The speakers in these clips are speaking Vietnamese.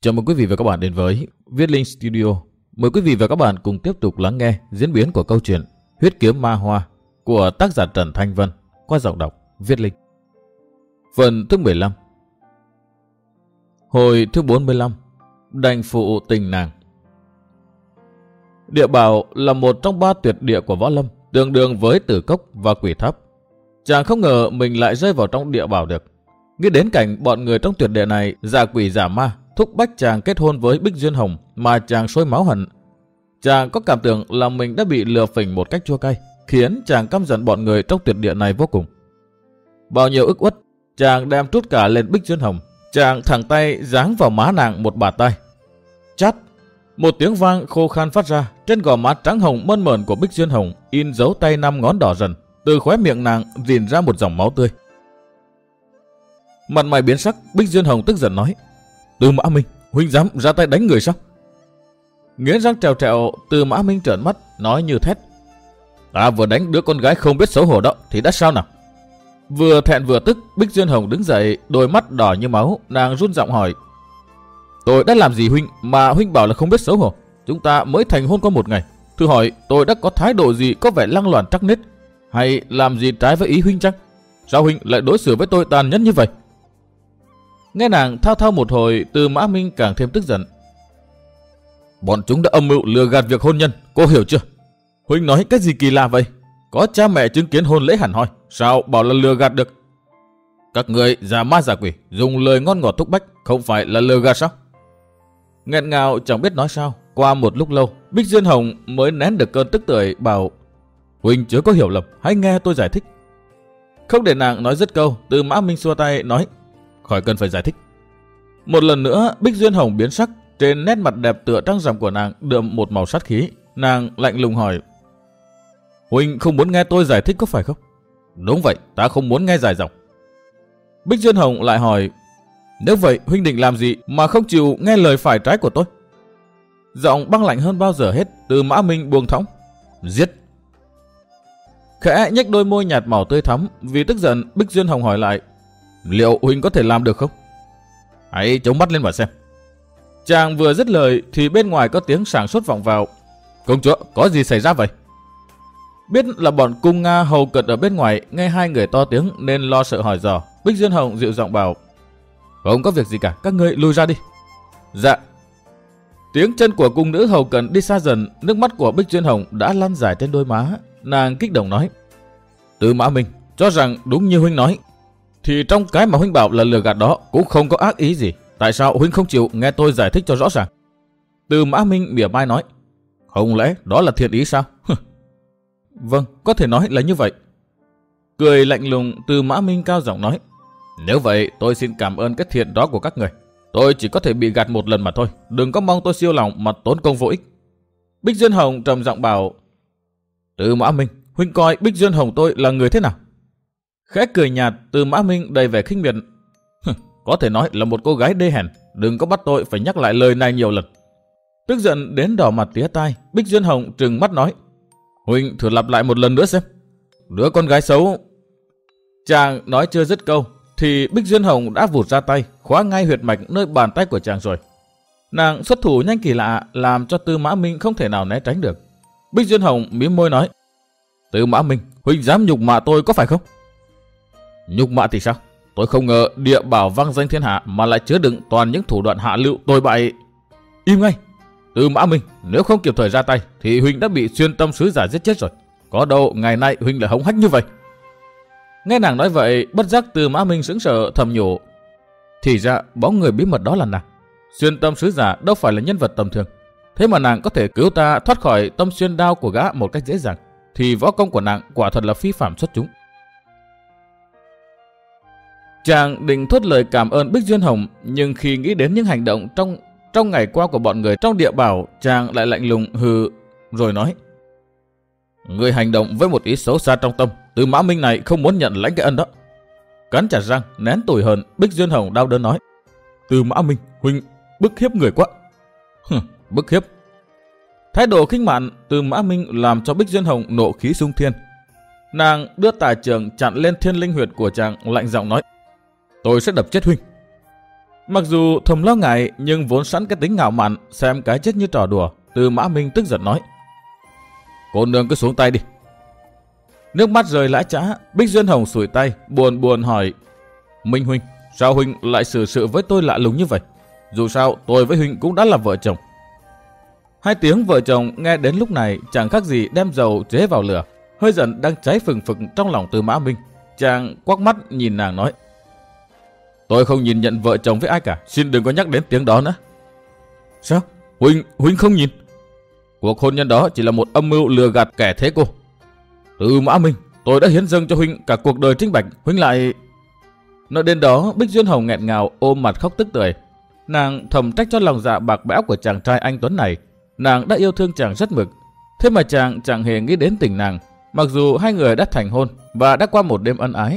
Chào mừng quý vị và các bạn đến với Viết Linh Studio. Mời quý vị và các bạn cùng tiếp tục lắng nghe diễn biến của câu chuyện Huyết Kiếm Ma Hoa của tác giả Trần Thanh Vân qua giọng đọc Viết Linh. Phần thứ 15. Hồi thứ 45. Đành phụ tình nàng. Địa Bảo là một trong 3 tuyệt địa của võ lâm, tương đương với Tử Cốc và Quỷ Tháp. Chàng không ngờ mình lại rơi vào trong Địa Bảo được. Nghĩ đến cảnh bọn người trong tuyệt địa này giả quỷ giả ma thúc bách chàng kết hôn với Bích Duyên Hồng mà chàng sôi máu hận. Chàng có cảm tưởng là mình đã bị lừa phỉnh một cách chua cay, khiến chàng căm giận bọn người trong tuyệt địa này vô cùng. Bao nhiêu ức uất, chàng đem trút cả lên Bích Duyên Hồng. Chàng thẳng tay giáng vào má nàng một bạt tay. Chát! Một tiếng vang khô khan phát ra, trên gò má trắng hồng mơn mởn của Bích Duyên Hồng in dấu tay 5 ngón đỏ dần, từ khóe miệng nàng rìn ra một dòng máu tươi. Mặt mày biến sắc, Bích Duyên Hồng tức giận nói: Tư Mã Minh, huynh dám ra tay đánh người sao? Nghiến răng trèo trẹo, Tư Mã Minh trợn mắt nói như thét: Ta vừa đánh đứa con gái không biết xấu hổ đó thì đã sao nào? Vừa thẹn vừa tức, Bích Duyên Hồng đứng dậy, đôi mắt đỏ như máu, nàng run giọng hỏi: Tôi đã làm gì huynh mà huynh bảo là không biết xấu hổ? Chúng ta mới thành hôn có một ngày, thử hỏi tôi đã có thái độ gì có vẻ lăng loàn trắc nết, hay làm gì trái với ý huynh chăng? Sao huynh lại đối xử với tôi tàn nhẫn như vậy? Nghe nàng thao thao một hồi, Tư Mã Minh càng thêm tức giận. Bọn chúng đã âm mưu lừa gạt việc hôn nhân, cô hiểu chưa? Huynh nói cái gì kỳ lạ vậy? Có cha mẹ chứng kiến hôn lễ hẳn hoi, sao bảo là lừa gạt được? Các người giả ma giả quỷ, dùng lời ngon ngọt thúc bách, không phải là lừa gạt sao? Nghẹn ngào chẳng biết nói sao. Qua một lúc lâu, Bích Duyên Hồng mới nén được cơn tức tưởi, bảo: Huynh chớ có hiểu lầm, hãy nghe tôi giải thích. Không để nàng nói dứt câu, Tư Mã Minh xua tay nói: Khỏi cần phải giải thích. Một lần nữa, Bích Duyên Hồng biến sắc, trên nét mặt đẹp tựa trăng rằm của nàng đượm một màu sát khí. Nàng lạnh lùng hỏi: Huynh không muốn nghe tôi giải thích có phải không? Đúng vậy, ta không muốn nghe dài dòng. Bích Duyên Hồng lại hỏi: Nếu vậy huynh định làm gì mà không chịu nghe lời phải trái của tôi? Giọng băng lạnh hơn bao giờ hết, Tư Mã Minh buông thõng: Giết! Khẽ nhếch đôi môi nhạt màu tươi thắm, vì tức giận, Bích Duyên Hồng hỏi lại: Liệu huynh có thể làm được không? Hãy chống mắt lên mà xem. Chàng vừa dứt lời thì bên ngoài có tiếng sảng sốt vọng vào: Công chúa, có gì xảy ra vậy? Biết là bọn cung Nga hầu cận ở bên ngoài, nghe hai người to tiếng nên lo sợ hỏi dò. Bích Duyên Hồng dịu giọng bảo: Không có việc gì cả, các ngươi lui ra đi. Dạ. Tiếng chân của cung nữ hầu cận đi xa dần, nước mắt của Bích Duyên Hồng đã lăn dài trên đôi má. Nàng kích động nói: Tư Mã Minh, cho rằng đúng như huynh nói, thì trong cái mà huynh bảo là lừa gạt đó cũng không có ác ý gì. Tại sao huynh không chịu nghe tôi giải thích cho rõ ràng? Tư Mã Minh mỉa mai nói: Không lẽ đó là thiện ý sao? Vâng, có thể nói là như vậy. Cười lạnh lùng, Tư Mã Minh cao giọng nói: Nếu vậy tôi xin cảm ơn cái thiện đó của các người. Tôi chỉ có thể bị gạt một lần mà thôi, đừng có mong tôi siêu lòng mà tốn công vô ích. Bích Duyên Hồng trầm giọng bảo: Tư Mã Minh, huynh coi Bích Duyên Hồng tôi là người thế nào? Khẽ cười nhạt, Tư Mã Minh đầy vẻ khinh miệt: Có thể nói là một cô gái đê hèn, đừng có bắt tôi phải nhắc lại lời này nhiều lần. Tức giận đến đỏ mặt tía tai, Bích Duyên Hồng trừng mắt nói: Huynh thử lặp lại một lần nữa xem. Đứa con gái xấu. Chàng nói chưa dứt câu thì Bích Duyên Hồng đã vụt ra tay, khóa ngay huyệt mạch nơi bàn tay của chàng rồi. Nàng xuất thủ nhanh kỳ lạ, làm cho Tư Mã Minh không thể nào né tránh được. Bích Duyên Hồng mím môi nói: Tư Mã Minh, huynh dám nhục mạ tôi có phải không? Nhục mạ thì sao? Tôi không ngờ Địa Bảo vang danh thiên hạ mà lại chứa đựng toàn những thủ đoạn hạ lưu tồi bại. Im ngay! Tư Mã Minh, nếu không kịp thời ra tay thì huynh đã bị xuyên tâm sứ giả giết chết rồi. Có đâu ngày nay huynh lại hống hách như vậy. Nghe nàng nói vậy, bất giác Tư Mã Minh sững sờ thầm nhủ: Thì ra bóng người bí mật đó là nàng. Xuyên tâm sứ giả đâu phải là nhân vật tầm thường, thế mà nàng có thể cứu ta thoát khỏi tâm xuyên đao của gã một cách dễ dàng, thì võ công của nàng quả thật là phi phàm xuất chúng. Chàng định thốt lời cảm ơn Bích Duyên Hồng, nhưng khi nghĩ đến những hành động trong ngày qua của bọn người trong Địa Bảo, chàng lại lạnh lùng hừ rồi nói: Người hành động với một ý xấu xa trong tâm, Tư Mã Minh này không muốn nhận lãnh cái ân đó. Cắn chặt răng, nén tủi hờn, Bích Duyên Hồng đau đớn nói: Tư Mã Minh, huynh bức hiếp người quá. Bức hiếp? Thái độ khinh mạn Tư Mã Minh làm cho Bích Duyên Hồng nộ khí xung thiên. Nàng đưa tà trường chặn lên thiên linh huyệt của chàng, lạnh giọng nói: Tôi sẽ đập chết huynh. Mặc dù thầm lo ngại nhưng vốn sẵn cái tính ngạo mạn xem cái chết như trò đùa, Tư Mã Minh tức giận nói: Cô nương cứ xuống tay đi. Nước mắt rơi lã chã, Bích Duyên Hồng sủi tay, buồn buồn hỏi: Minh huynh, sao huynh lại xử sự với tôi lạ lùng như vậy? Dù sao tôi với huynh cũng đã là vợ chồng. Hai tiếng vợ chồng nghe đến lúc này chẳng khác gì đem dầu chế vào lửa. Hơi giận đang cháy phừng phực trong lòng Tư Mã Minh, chàng quắc mắt nhìn nàng nói: Tôi không nhìn nhận vợ chồng với ai cả, xin đừng có nhắc đến tiếng đó nữa. Sao? Huynh không nhìn? Cuộc hôn nhân đó chỉ là một âm mưu lừa gạt kẻ thế cô. Tư Mã Minh, tôi đã hiến dâng cho huynh cả cuộc đời trinh bạch, huynh lại... Nói đến đó, Bích Duyên Hồng nghẹn ngào ôm mặt khóc tức tưởi. Nàng thầm trách cho lòng dạ bạc bẽo của chàng trai anh tuấn này. Nàng đã yêu thương chàng rất mực, thế mà chàng chẳng hề nghĩ đến tình nàng, mặc dù hai người đã thành hôn và đã qua một đêm ân ái.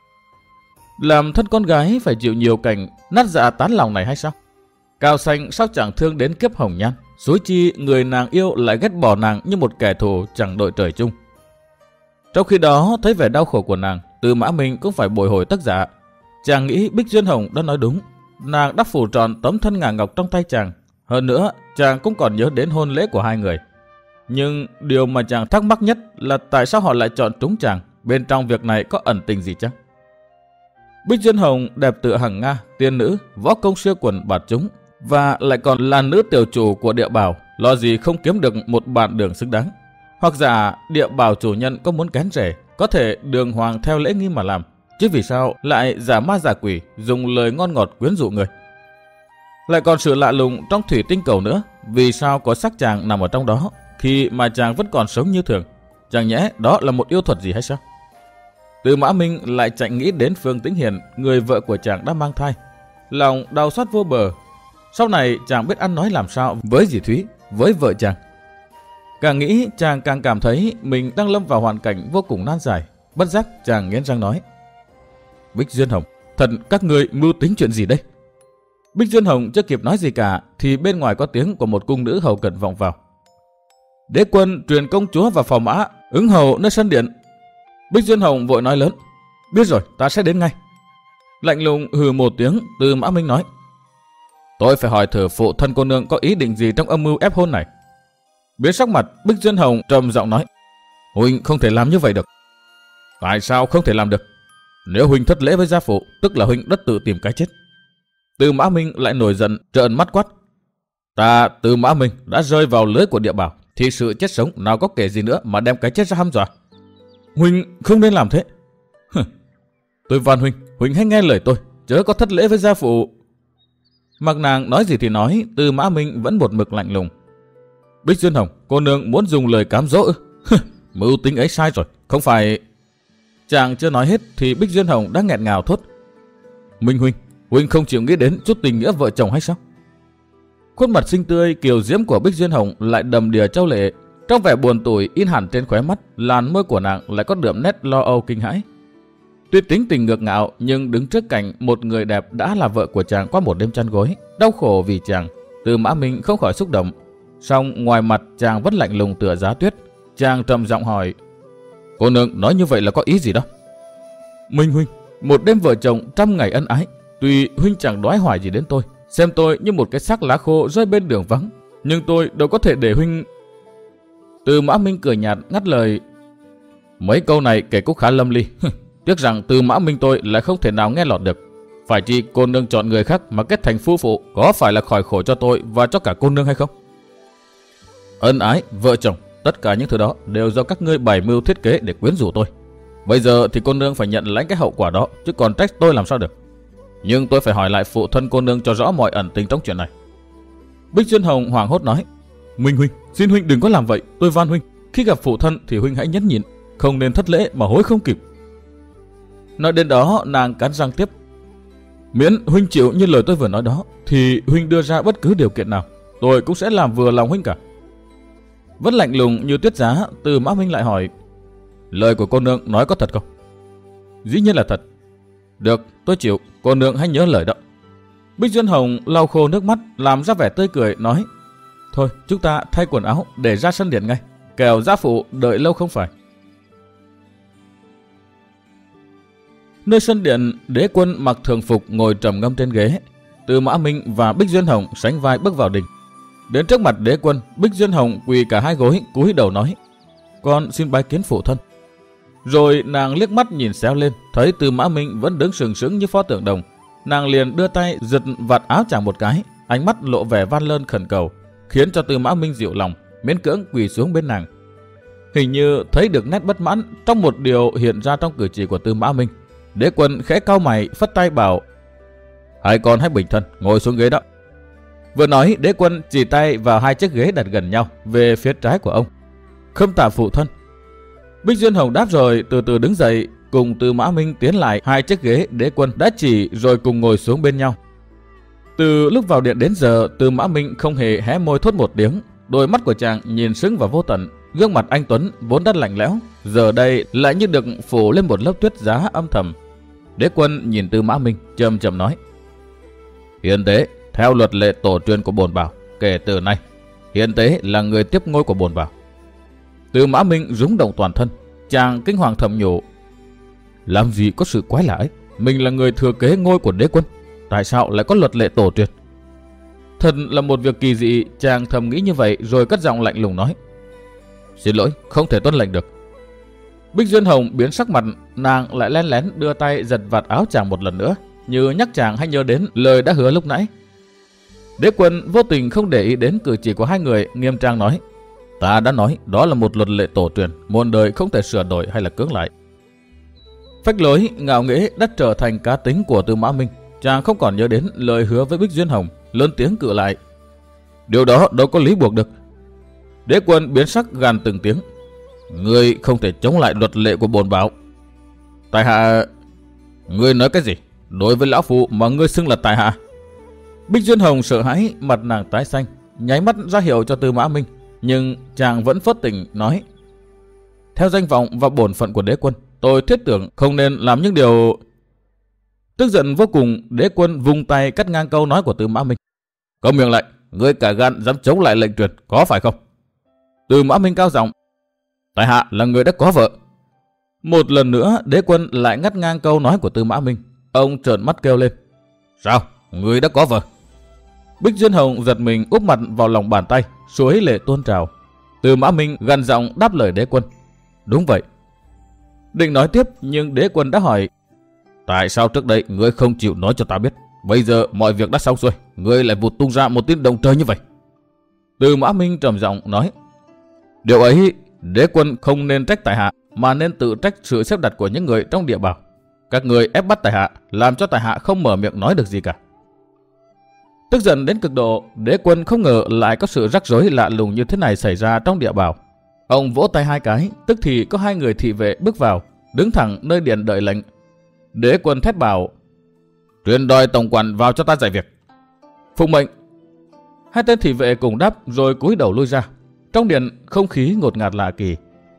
Làm thân con gái phải chịu nhiều cảnh nát dạ tán lòng này hay sao? Cao Xanh sao chẳng thương đến kiếp hồng nhan, xúi chi người nàng yêu lại ghét bỏ nàng như một kẻ thù chẳng đội trời chung. Trong khi đó thấy vẻ đau khổ của nàng, Tư Mã Minh cũng phải bồi hồi tức dạ. Chàng nghĩ Bích Duyên Hồng đã nói đúng, nàng đã phủ tròn tấm thân ngà ngọc trong tay chàng. Hơn nữa, chàng cũng còn nhớ đến hôn lễ của hai người. Nhưng điều mà chàng thắc mắc nhất là tại sao họ lại chọn trúng chàng, bên trong việc này có ẩn tình gì chăng? Bích Duyên Hồng đẹp tựa hằng Nga, tiên nữ, võ công siêu quần bạt chúng, và lại còn là nữ tiểu chủ của địa bảo, lo gì không kiếm được một bạn đường xứng đáng. Hoặc giả địa bảo chủ nhân có muốn kén rể, có thể đường hoàng theo lễ nghi mà làm, chứ vì sao lại giả ma giả quỷ, dùng lời ngon ngọt quyến rũ người. Lại còn sự lạ lùng trong thủy tinh cầu nữa, vì sao có xác chàng nằm ở trong đó khi mà chàng vẫn còn sống như thường? Chẳng nhẽ đó là một yêu thuật gì hay sao? Tư Mã Minh lại chạy nghĩ đến Phương Tĩnh Hiền, người vợ của chàng đã mang thai. Lòng đau xót vô bờ. Sau này chàng biết ăn nói làm sao với dì Thúy, với vợ chàng. Càng nghĩ chàng càng cảm thấy mình đang lâm vào hoàn cảnh vô cùng nan giải. Bất giác chàng nghiến răng nói: Bích Duyên Hồng, thật các ngươi mưu tính chuyện gì đây? Bích Duyên Hồng chưa kịp nói gì cả thì bên ngoài có tiếng của một cung nữ hầu cận vọng vào. Đế quân truyền công chúa và phò mã ứng hầu nơi sân điện. Bích Duyên Hồng vội nói lớn: Biết rồi, ta sẽ đến ngay. Lạnh lùng hừ một tiếng, Tư Mã Minh nói: Tôi phải hỏi thử phụ thân cô nương có ý định gì trong âm mưu ép hôn này. Biến sắc mặt, Bích Duyên Hồng trầm giọng nói: Huynh không thể làm như vậy được. Tại sao không thể làm được? Nếu huynh thất lễ với gia phụ, tức là huynh đã tự tìm cái chết. Tư Mã Minh lại nổi giận, trợn mắt quát: Ta Tư Mã Minh đã rơi vào lưới của địa bảo, thì sự chết sống nào có kể gì nữa mà đem cái chết ra hăm dọa. Huynh không nên làm thế. Tôi van huynh hãy nghe lời tôi, chớ có thất lễ với gia phụ. Mặc nàng nói gì thì nói, Tư Mã Minh vẫn một mực lạnh lùng. Bích Duyên Hồng, cô nương muốn dùng lời cám dỗ ư? Mưu tính ấy sai rồi, không phải... Chàng chưa nói hết thì Bích Duyên Hồng đã nghẹn ngào thốt: Minh huynh không chịu nghĩ đến chút tình nghĩa vợ chồng hay sao? Khuôn mặt xinh tươi kiều diễm của Bích Duyên Hồng lại đầm đìa châu lệ, trong vẻ buồn tủi in hẳn trên khóe mắt, làn môi của nàng lại có đượm nét lo âu kinh hãi. Tuy tính tình ngược ngạo nhưng đứng trước cảnh một người đẹp đã là vợ của chàng qua một đêm chăn gối, đau khổ vì chàng, Tư Mã Minh không khỏi xúc động. Song ngoài mặt chàng vẫn lạnh lùng tựa giá tuyết. Chàng trầm giọng hỏi: Cô nương nói như vậy là có ý gì đó? Minh huynh, một đêm vợ chồng trăm ngày ân ái, tuy huynh chẳng đoái hoài gì đến tôi, xem tôi như một cái xác lá khô rơi bên đường vắng, nhưng tôi đâu có thể để huynh... Tư Mã Minh cười nhạt ngắt lời: Mấy câu này kể cũng khá lâm ly. Tiếc rằng Tư Mã Minh tôi lại không thể nào nghe lọt được. Phải chi cô nương chọn người khác mà kết thành phu phụ, có phải là khỏi khổ cho tôi và cho cả cô nương hay không? Ân ái, vợ chồng, tất cả những thứ đó đều do các ngươi bày mưu thiết kế để quyến rũ tôi. Bây giờ thì cô nương phải nhận lãnh cái hậu quả đó, chứ còn trách tôi làm sao được. Nhưng tôi phải hỏi lại phụ thân cô nương cho rõ mọi ẩn tình trong chuyện này. Bích Duyên Hồng hoảng hốt nói: Minh huynh, xin huynh đừng có làm vậy, tôi van huynh, khi gặp phụ thân thì huynh hãy nhẫn nhịn, không nên thất lễ mà hối không kịp. Nói đến đó nàng cắn răng tiếp: Miễn huynh chịu như lời tôi vừa nói đó, thì huynh đưa ra bất cứ điều kiện nào, tôi cũng sẽ làm vừa lòng huynh cả. Vẫn lạnh lùng như tuyết giá, Tư Mã Minh lại hỏi: Lời của cô nương nói có thật không? Dĩ nhiên là thật. Được, tôi chịu, cô nương hãy nhớ lời đó. Bích Duyên Hồng lau khô nước mắt, làm ra vẻ tươi cười, nói: Thôi, chúng ta thay quần áo để ra sân điện ngay, kẻo gia phụ đợi lâu không phải. Nơi sân điện, đế quân mặc thường phục ngồi trầm ngâm trên ghế. Tư Mã Minh và Bích Duyên Hồng sánh vai bước vào đình. Đến trước mặt đế quân, Bích Duyên Hồng quỳ cả hai gối, cúi đầu nói: "Con xin bái kiến phụ thân." Rồi nàng liếc mắt nhìn xéo lên, thấy Tư Mã Minh vẫn đứng sừng sững như pho tượng đồng. Nàng liền đưa tay giật vạt áo chàng một cái, ánh mắt lộ vẻ van lơn khẩn cầu, khiến cho Tư Mã Minh dịu lòng, miễn cưỡng quỳ xuống bên nàng. Hình như thấy được nét bất mãn trong một điều hiện ra trong cử chỉ của Tư Mã Minh. Đế quân khẽ cau mày, phất tay bảo: "Hai con hãy bình thân, ngồi xuống ghế đó." Vừa nói, đế quân chỉ tay vào hai chiếc ghế đặt gần nhau về phía trái của ông. "Khâm tạ phụ thân." Bích Duyên Hồng đáp rồi từ từ đứng dậy, cùng Tư Mã Minh tiến lại hai chiếc ghế đế quân đã chỉ rồi cùng ngồi xuống bên nhau. Từ lúc vào điện đến giờ, Tư Mã Minh không hề hé môi thốt một tiếng. Đôi mắt của chàng nhìn sững vào vô tận, gương mặt anh tuấn vốn đã lạnh lẽo, giờ đây lại như được phủ lên một lớp tuyết giá âm thầm. Đế quân nhìn Tư Mã Minh, trầm trầm nói: "Hiền tế, theo luật lệ tổ truyền của bổn bảo, kể từ nay, hiền tế là người tiếp ngôi của bổn bảo." Tư Mã Minh rúng động toàn thân, chàng kinh hoàng thầm nhủ: làm gì có sự quái lạ ấy, mình là người thừa kế ngôi của đế quân, tại sao lại có luật lệ tổ truyền? Thật là một việc kỳ dị, chàng thầm nghĩ như vậy rồi cất giọng lạnh lùng nói: "Xin lỗi, không thể tuân lệnh được." Bích Duyên Hồng biến sắc mặt, nàng lại len lén đưa tay giật vạt áo chàng một lần nữa, như nhắc chàng hãy nhớ đến lời đã hứa lúc nãy. Đế quân vô tình không để ý đến cử chỉ của hai người, nghiêm trang nói: "Ta đã nói đó là một luật lệ tổ truyền, muôn đời không thể sửa đổi hay là cưỡng lại." Phách lối, ngạo nghễ đã trở thành cá tính của Tư Mã Minh. Chàng không còn nhớ đến lời hứa với Bích Duyên Hồng, lớn tiếng cự lại: "Điều đó đâu có lý buộc được." Đế quân biến sắc gàn từng tiếng: "Ngươi không thể chống lại luật lệ của bổn bảo." "Tại hạ..." "Ngươi nói cái gì? Đối với lão phụ mà ngươi xưng là tại hạ?" Bích Duyên Hồng sợ hãi, mặt nàng tái xanh, nháy mắt ra hiệu cho Tư Mã Minh, nhưng chàng vẫn phớt tình nói: "Theo danh vọng và bổn phận của đế quân, tôi thiết tưởng không nên làm những điều..." Tức giận vô cùng, đế quân vung tay cắt ngang câu nói của Tư Mã Minh: "Câm miệng lại, ngươi cả gan dám chống lại lệnh truyền, có phải không?" Tư Mã Minh cao giọng: "Tại hạ là người đã có vợ." Một lần nữa, đế quân lại ngắt ngang câu nói của Tư Mã Minh. Ông trợn mắt kêu lên: "Sao? Ngươi đã có vợ?" Bích Duyên Hồng giật mình úp mặt vào lòng bàn tay, suối lệ tuôn trào. Tư Mã Minh gằn giọng đáp lời đế quân: "Đúng vậy." Định nói tiếp, nhưng đế quân đã hỏi: "Tại sao trước đây ngươi không chịu nói cho ta biết? Bây giờ mọi việc đã xong rồi, ngươi lại vụt tung ra một tin động trời như vậy?" Tư Mã Minh trầm giọng nói: "Điều ấy, đế quân không nên trách tại hạ, mà nên tự trách sự xếp đặt của những người trong địa bảo. Các người ép bắt tại hạ, làm cho tại hạ không mở miệng nói được gì cả." Tức giận đến cực độ, đế quân không ngờ lại có sự rắc rối lạ lùng như thế này xảy ra trong địa bảo. Ông vỗ tay hai cái, tức thì có hai người thị vệ bước vào, đứng thẳng nơi điện đợi lệnh. Đế quân thét bảo: "Truyền đòi tổng quản vào cho ta giải việc." "Phụng mệnh." Hai tên thị vệ cùng đáp rồi cúi đầu lui ra. Trong điện không khí ngột ngạt lạ kỳ.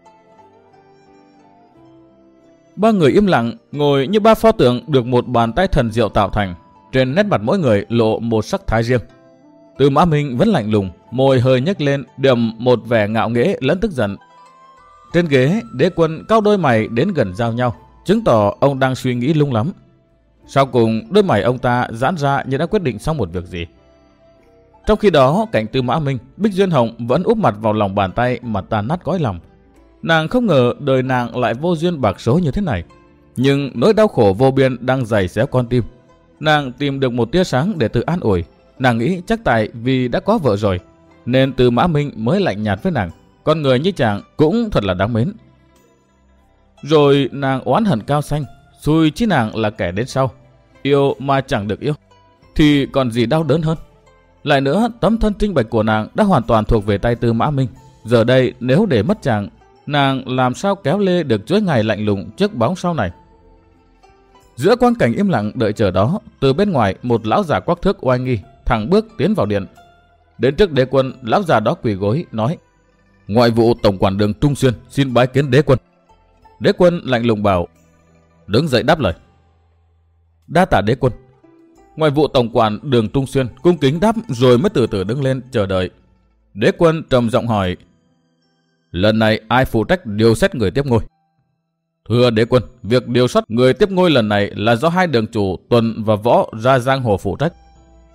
Ba người im lặng, ngồi như ba pho tượng được một bàn tay thần diệu tạo thành. Trên nét mặt mỗi người lộ một sắc thái riêng. Tư Mã Minh vẫn lạnh lùng, môi hơi nhếch lên, đượm một vẻ ngạo nghễ lẫn tức giận. Trên ghế, đế quân cau đôi mày đến gần giao nhau, chứng tỏ ông đang suy nghĩ lung lắm. Sau cùng, đôi mày ông ta giãn ra như đã quyết định xong một việc gì. Trong khi đó, cạnh Tư Mã Minh, Bích Duyên Hồng vẫn úp mặt vào lòng bàn tay mà tan nát cõi lòng. Nàng không ngờ đời nàng lại vô duyên bạc số như thế này. Nhưng nỗi đau khổ vô biên đang giày xéo con tim. Nàng tìm được một tia sáng để tự an ủi. Nàng nghĩ chắc tại vì đã có vợ rồi, nên Tư Mã Minh mới lạnh nhạt với nàng. Con người như chàng cũng thật là đáng mến. Rồi nàng oán hận cao xanh, xui chí nàng là kẻ đến sau. Yêu mà chẳng được yêu, thì còn gì đau đớn hơn. Lại nữa, tấm thân trinh bạch của nàng đã hoàn toàn thuộc về tay Tư Mã Minh. Giờ đây nếu để mất chàng, nàng làm sao kéo lê được chuỗi ngày lạnh lùng trước bóng sau này. Giữa quang cảnh im lặng đợi chờ đó, từ bên ngoài một lão già quắc thước oai nghi thẳng bước tiến vào điện. Đến trước đế quân, lão già đó quỳ gối nói: "Ngoại vụ tổng quản Đường Trung Xuyên xin bái kiến đế quân." Đế quân lạnh lùng bảo: "Đứng dậy đáp lời." "Đa tạ đế quân." Ngoại vụ tổng quản Đường Trung Xuyên cung kính đáp rồi mới từ từ đứng lên chờ đợi. Đế quân trầm giọng hỏi: "Lần này ai phụ trách điều xét người tiếp ngôi?" "Thưa đế quân, việc điều xuất người tiếp ngôi lần này là do hai đường chủ Tuần và Võ ra giang hồ phụ trách."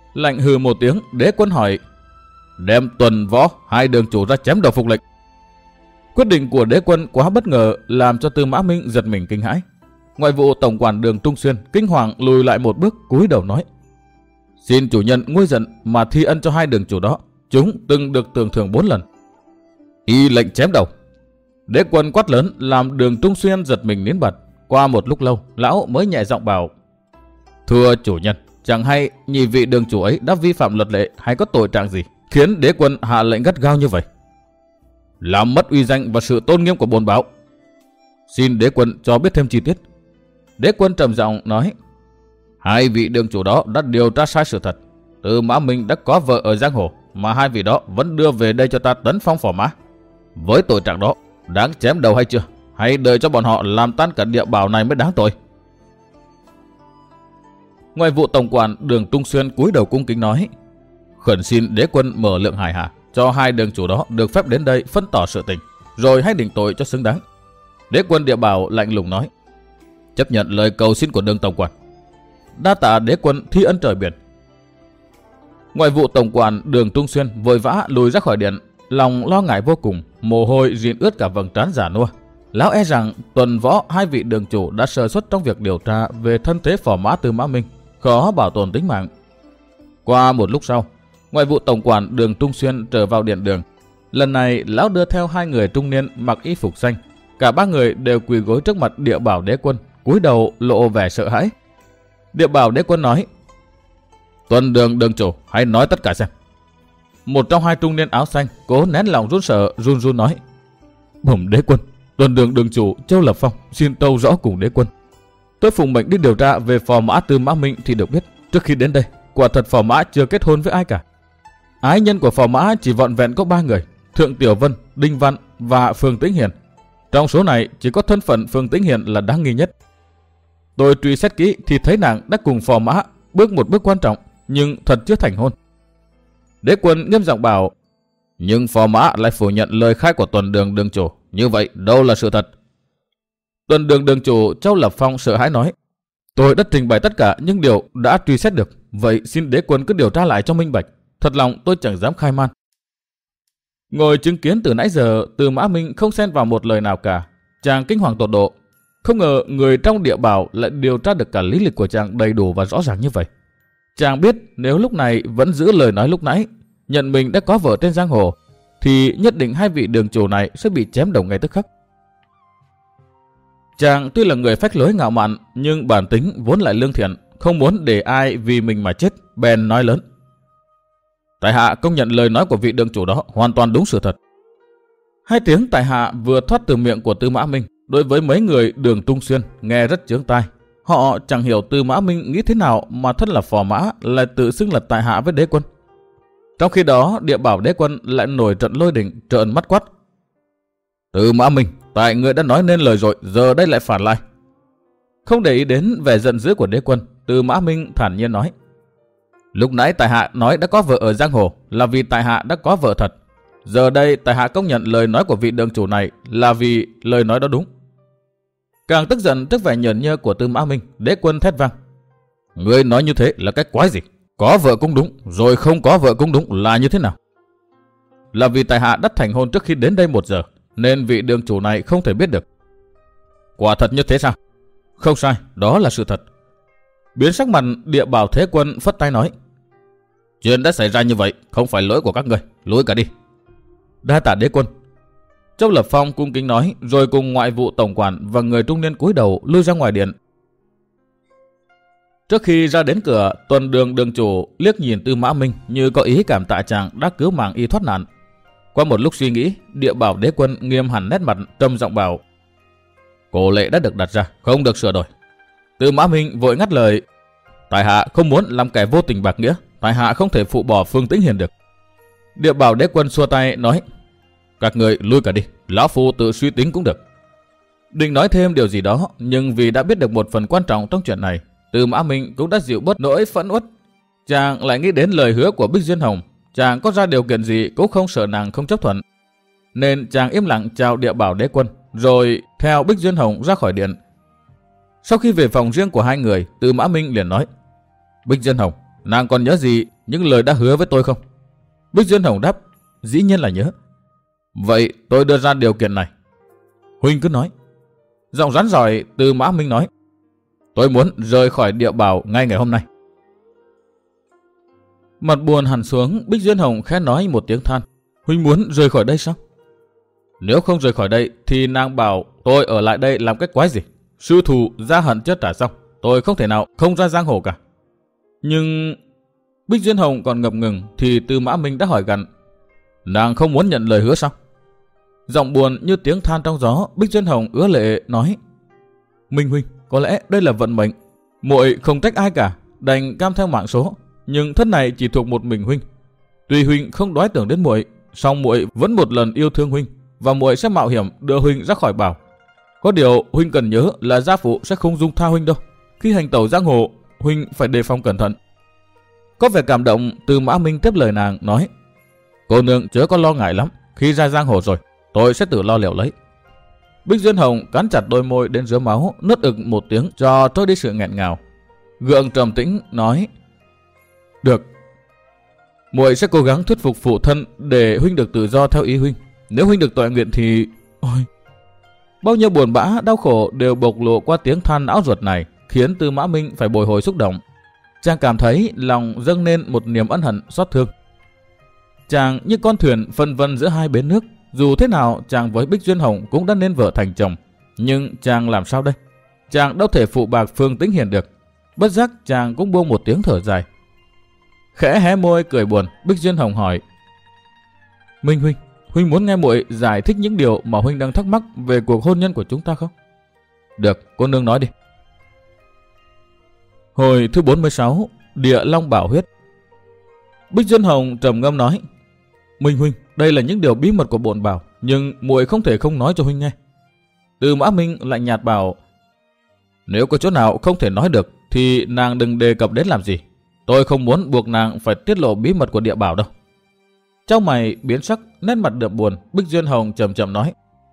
Lạnh hừ một tiếng, Đế Quân hỏi: đem Tuần Võ, hai đường chủ ra chém đầu phục lệnh. Quyết định của Đế Quân quá bất ngờ, làm cho Tư Mã Minh giật mình kinh hãi. Ngoại vụ tổng quản Đường Trung Xuyên kinh hoàng lùi lại một bước, cúi đầu nói: xin chủ nhân nguôi giận mà thi ân cho hai đường chủ đó, chúng từng được tưởng thưởng 4 lần. Y lệnh chém đầu. Đế Quân quát lớn làm Đường Trung Xuyên giật mình nín bật. Qua một lúc lâu, lão mới nhẹ giọng bảo: thưa chủ nhân, chẳng hay nhị vị đường chủ ấy đã vi phạm luật lệ hay có tội trạng gì khiến Đế Quân hạ lệnh gắt gao như vậy? Làm mất uy danh và sự tôn nghiêm của bổn báo. Xin Đế Quân cho biết thêm chi tiết. Đế Quân trầm giọng nói: hai vị đường chủ đó đã điều tra sai sự thật. Tư Mã Minh đã có vợ ở giang hồ, mà hai vị đó vẫn đưa về đây cho ta tấn phong phò mã. Với tội trạng đó, đáng chém đầu hay chưa? Hay đợi cho bọn họ làm tan cả địa bảo này mới đáng tội? Ngoại vụ tổng quản Đường Trung Xuyên cúi đầu cung kính nói: khẩn xin Đế Quân mở lượng hải hà, cho hai đường chủ đó được phép đến đây phân tỏ sự tình, rồi hãy định tội cho xứng đáng. Đế Quân địa bảo lạnh lùng nói: chấp nhận lời cầu xin của Đường tổng quản. Đa tạ Đế Quân thi ân trời biển. Ngoại vụ tổng quản Đường Trung Xuyên vội vã lùi ra khỏi điện, lòng lo ngại vô cùng, mồ hôi rịn ướt cả vầng trán già nua. Lão e rằng Tuần Võ, hai vị đường chủ đã sơ suất trong việc điều tra về thân thế phò mã Tư Mã Minh, khó bảo tồn tính mạng. Qua một lúc sau, ngoại vụ tổng quản Đường Trung Xuyên trở vào điện đường. Lần này lão đưa theo hai người trung niên mặc y phục xanh. Cả ba người đều quỳ gối trước mặt Địa Bảo Đế Quân, cúi đầu lộ vẻ sợ hãi. Địa Bảo Đế Quân nói: Tuần Đường đường chủ, hãy nói tất cả xem. Một trong hai trung niên áo xanh cố nén lòng run sợ, run run nói: bẩm Đế Quân, Tuần Đường đường chủ Châu Lập Phong xin tâu rõ cùng Đế Quân. Tôi phụng mệnh đi điều tra về phò mã Tư Mã Minh thì được biết, trước khi đến đây, quả thật phò mã chưa kết hôn với ai cả. Ái nhân của phò mã chỉ vọn vẹn có 3 người: Thượng Tiểu Vân, Đinh Văn và Phương Tĩnh Hiền. Trong số này chỉ có thân phận Phương Tĩnh Hiền là đáng nghi nhất. Tôi truy xét kỹ thì thấy nàng đã cùng phò mã bước một bước quan trọng, nhưng thật chưa thành hôn. Đế Quân nghiêm giọng bảo: nhưng phò mã lại phủ nhận lời khai của Tuần Đường đường chủ, như vậy đâu là sự thật? Tuần Đường đường chủ Châu Lập Phong sợ hãi nói: tôi đã trình bày tất cả những điều đã truy xét được, vậy xin Đế Quân cứ điều tra lại cho minh bạch. Thật lòng tôi chẳng dám khai man. Ngồi chứng kiến từ nãy giờ, Tư Mã Minh không xen vào một lời nào cả. Chàng kinh hoàng tột độ. Không ngờ người trong Địa Bảo lại điều tra được cả lý lịch của chàng đầy đủ và rõ ràng như vậy. Chàng biết nếu lúc này vẫn giữ lời nói lúc nãy, nhận mình đã có vợ trên giang hồ, thì nhất định hai vị đường chủ này sẽ bị chém đầu ngay tức khắc. Chàng tuy là người phách lối ngạo mạn, nhưng bản tính vốn lại lương thiện, không muốn để ai vì mình mà chết, bèn nói lớn: tại hạ công nhận lời nói của vị đường chủ đó hoàn toàn đúng sự thật. Hai tiếng tại hạ vừa thoát từ miệng của Tư Mã Minh, đối với mấy người Đường Trung Xuyên nghe rất chướng tai. Họ chẳng hiểu Tư Mã Minh nghĩ thế nào mà thân là phò mã lại tự xưng là tại hạ với Đế Quân. Trong khi đó, Địa Bảo Đế Quân lại nổi trận lôi đình, trợn mắt quát: Tư Mã Minh, tại ngươi đã nói nên lời rồi, giờ đây lại phản lại. Không để ý đến vẻ giận dữ của Đế Quân, Tư Mã Minh thản nhiên nói: lúc nãy tại hạ nói đã có vợ ở giang hồ là vì tại hạ đã có vợ thật. Giờ đây tại hạ công nhận lời nói của vị đường chủ này là vì lời nói đó đúng. Càng tức giận trước vẻ nhởn nhơ của Tư Mã Minh, Đế Quân thét vang: ngươi nói như thế là cái quái gì? Có vợ cũng đúng, rồi không có vợ cũng đúng là như thế nào? Là vì tại hạ đã thành hôn trước khi đến đây 1 giờ, nên vị đường chủ này không thể biết được. Quả thật như thế sao? Không sai, đó là sự thật. Biến sắc mặt, Địa Bảo Thế Quân phất tay nói: chuyện đã xảy ra như vậy, không phải lỗi của các người, lùi cả đi. Đa tạ Đế Quân. Châu Lập Phong cung kính nói, rồi cùng ngoại vụ tổng quản và người trung niên cúi đầu lui ra ngoài điện. Trước khi ra đến cửa, Tuần Đường đường chủ liếc nhìn Tư Mã Minh như có ý cảm tạ chàng đã cứu mạng y thoát nạn. Qua một lúc suy nghĩ, Địa Bảo Đế Quân nghiêm hẳn nét mặt, trầm giọng bảo: cổ lệ đã được đặt ra, không được sửa đổi. Tư Mã Minh vội ngắt lời: tại hạ không muốn làm kẻ vô tình bạc nghĩa, tại hạ không thể phụ bỏ Phương Tĩnh Hiền được. Địa Bảo Đế Quân xua tay nói: các người lui cả đi, lão phu tự suy tính cũng được. Định nói thêm điều gì đó, nhưng vì đã biết được một phần quan trọng trong chuyện này, Tư Mã Minh cũng đã dịu bớt nỗi phẫn uất. Chàng lại nghĩ đến lời hứa của Bích Duyên Hồng, chàng có ra điều kiện gì cũng không sợ nàng không chấp thuận, nên chàng im lặng chào Địa Bảo Đế Quân, rồi theo Bích Duyên Hồng ra khỏi điện. Sau khi về phòng riêng của hai người, Tư Mã Minh liền nói: Bích Duyên Hồng, nàng còn nhớ gì những lời đã hứa với tôi không? Bích Duyên Hồng đáp, dĩ nhiên là nhớ. Vậy tôi đưa ra điều kiện này. Huynh cứ nói. Giọng rắn rỏi Tư Mã Minh nói, tôi muốn rời khỏi Địa Bảo ngay ngày hôm nay. Mặt buồn hẳn xuống, Bích Duyên Hồng khẽ nói một tiếng than. Huynh muốn rời khỏi đây sao? Nếu không rời khỏi đây thì nàng bảo tôi ở lại đây làm cái quái gì? Sư thù ra hận chưa trả xong, tôi không thể nào không ra giang hồ cả. Nhưng Bích Duyên Hồng còn ngập ngừng thì Tư Mã Minh đã hỏi gằn, nàng không muốn nhận lời hứa sao? Giọng buồn như tiếng than trong gió, Bích Duyên Hồng ứa lệ nói, Minh huynh, có lẽ đây là vận mệnh, muội không trách ai cả, đành cam theo mạng số, nhưng thân này chỉ thuộc một mình huynh. Tuy huynh không đoái tưởng đến muội, song muội vẫn một lần yêu thương huynh, và muội sẽ mạo hiểm đưa huynh ra khỏi Bảo. Có điều huynh cần nhớ là gia phụ sẽ không dung tha huynh đâu. Khi hành tẩu giang hồ, huynh phải đề phòng cẩn thận. Có vẻ cảm động, Tư Mã Minh tiếp lời nàng nói, cô nương chớ có lo ngại lắm, khi ra giang hồ rồi, tôi sẽ tự lo liệu lấy. Bích Duyên Hồng cắn chặt đôi môi đến rứa máu, nuốt ực một tiếng cho trôi đi sự nghẹn ngào. Gượng trầm tĩnh nói, được, muội sẽ cố gắng thuyết phục phụ thân để huynh được tự do theo ý huynh. Nếu huynh được tọa nguyện thì... Ôi! Bao nhiêu buồn bã, đau khổ đều bộc lộ qua tiếng than não ruột này, khiến Tư Mã Minh phải bồi hồi xúc động. Chàng cảm thấy lòng dâng lên một niềm ân hận xót thương. Chàng như con thuyền phân vân giữa hai bến nước. Dù thế nào chàng với Bích Duyên Hồng cũng đã nên vợ thành chồng. Nhưng chàng làm sao đây? Chàng đâu thể phụ bạc Phương Tĩnh Hiền được. Bất giác chàng cũng buông một tiếng thở dài. Khẽ hé môi cười buồn, Bích Duyên Hồng hỏi, Minh huynh, huynh muốn nghe muội giải thích những điều mà huynh đang thắc mắc về cuộc hôn nhân của chúng ta không? Được, cô nương nói đi. Hồi thứ 46, Địa Long Bảo Huyết. Bích Duyên Hồng trầm ngâm nói, Minh huynh, đây là những điều bí mật của bổn bảo, nhưng muội không thể không nói cho huynh nghe. Tư Mã Minh lạnh nhạt bảo, nếu có chỗ nào không thể nói được thì nàng đừng đề cập đến làm gì. Tôi không muốn buộc nàng phải tiết lộ bí mật của Địa Bảo đâu. Trong mày biến sắc, nét mặt đượm buồn, Bích Duyên Hồng chậm chậm nói,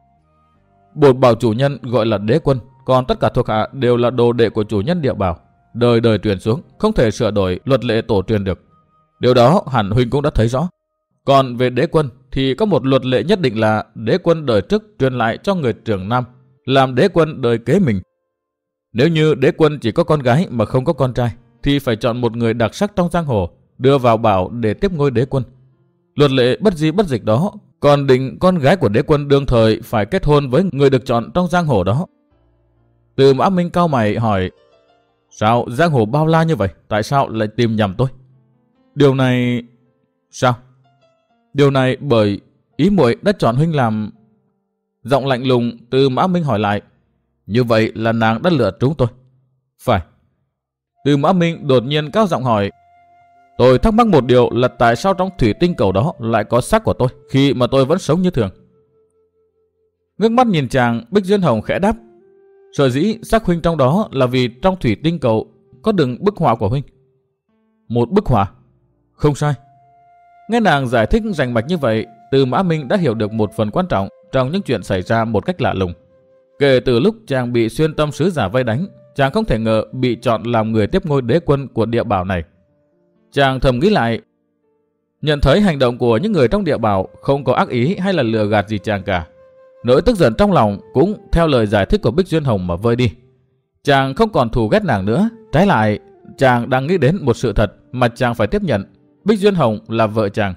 bổn bảo chủ nhân gọi là Đế Quân, còn tất cả thuộc hạ đều là đồ đệ của chủ nhân Địa Bảo, đời đời truyền xuống, không thể sửa đổi luật lệ tổ truyền được. Điều đó hẳn huynh cũng đã thấy rõ. Còn về Đế Quân thì có một luật lệ nhất định là Đế Quân đời trước truyền lại cho người trưởng nam, làm Đế Quân đời kế mình. Nếu như Đế Quân chỉ có con gái mà không có con trai, thì phải chọn một người đặc sắc trong giang hồ, đưa vào bảo để tiếp ngôi Đế Quân. Luật lệ bất di bất dịch đó còn định con gái của Đế Quân đương thời phải kết hôn với người được chọn trong giang hồ đó. Tư Mã Minh cau mày hỏi, sao giang hồ bao la như vậy, tại sao lại tìm nhầm tôi? Điều này... Sao? Điều này bởi ý muội đã chọn huynh làm... Giọng lạnh lùng, Tư Mã Minh hỏi lại, như vậy là nàng đã lựa trúng tôi? Phải. Tư Mã Minh đột nhiên cao giọng hỏi, tôi thắc mắc một điều là tại sao trong thủy tinh cầu đó lại có xác của tôi khi mà tôi vẫn sống như thường? Ngước mắt nhìn chàng, Bích Duyên Hồng khẽ đáp, sở dĩ xác huynh trong đó là vì trong thủy tinh cầu có đựng bức họa của huynh. Một bức họa? Không sai. Nghe nàng giải thích rành mạch như vậy, Tư Mã Minh đã hiểu được một phần quan trọng trong những chuyện xảy ra một cách lạ lùng. Kể từ lúc chàng bị xuyên tâm sứ giả vây đánh, chàng không thể ngờ bị chọn làm người tiếp ngôi Đế Quân của Địa Bảo này. Chàng thầm nghĩ lại, nhận thấy hành động của những người trong Địa Bảo không có ác ý hay là lừa gạt gì chàng cả. Nỗi tức giận trong lòng cũng theo lời giải thích của Bích Duyên Hồng mà vơi đi. Chàng không còn thù ghét nàng nữa, trái lại chàng đang nghĩ đến một sự thật mà chàng phải tiếp nhận, Bích Duyên Hồng là vợ chàng.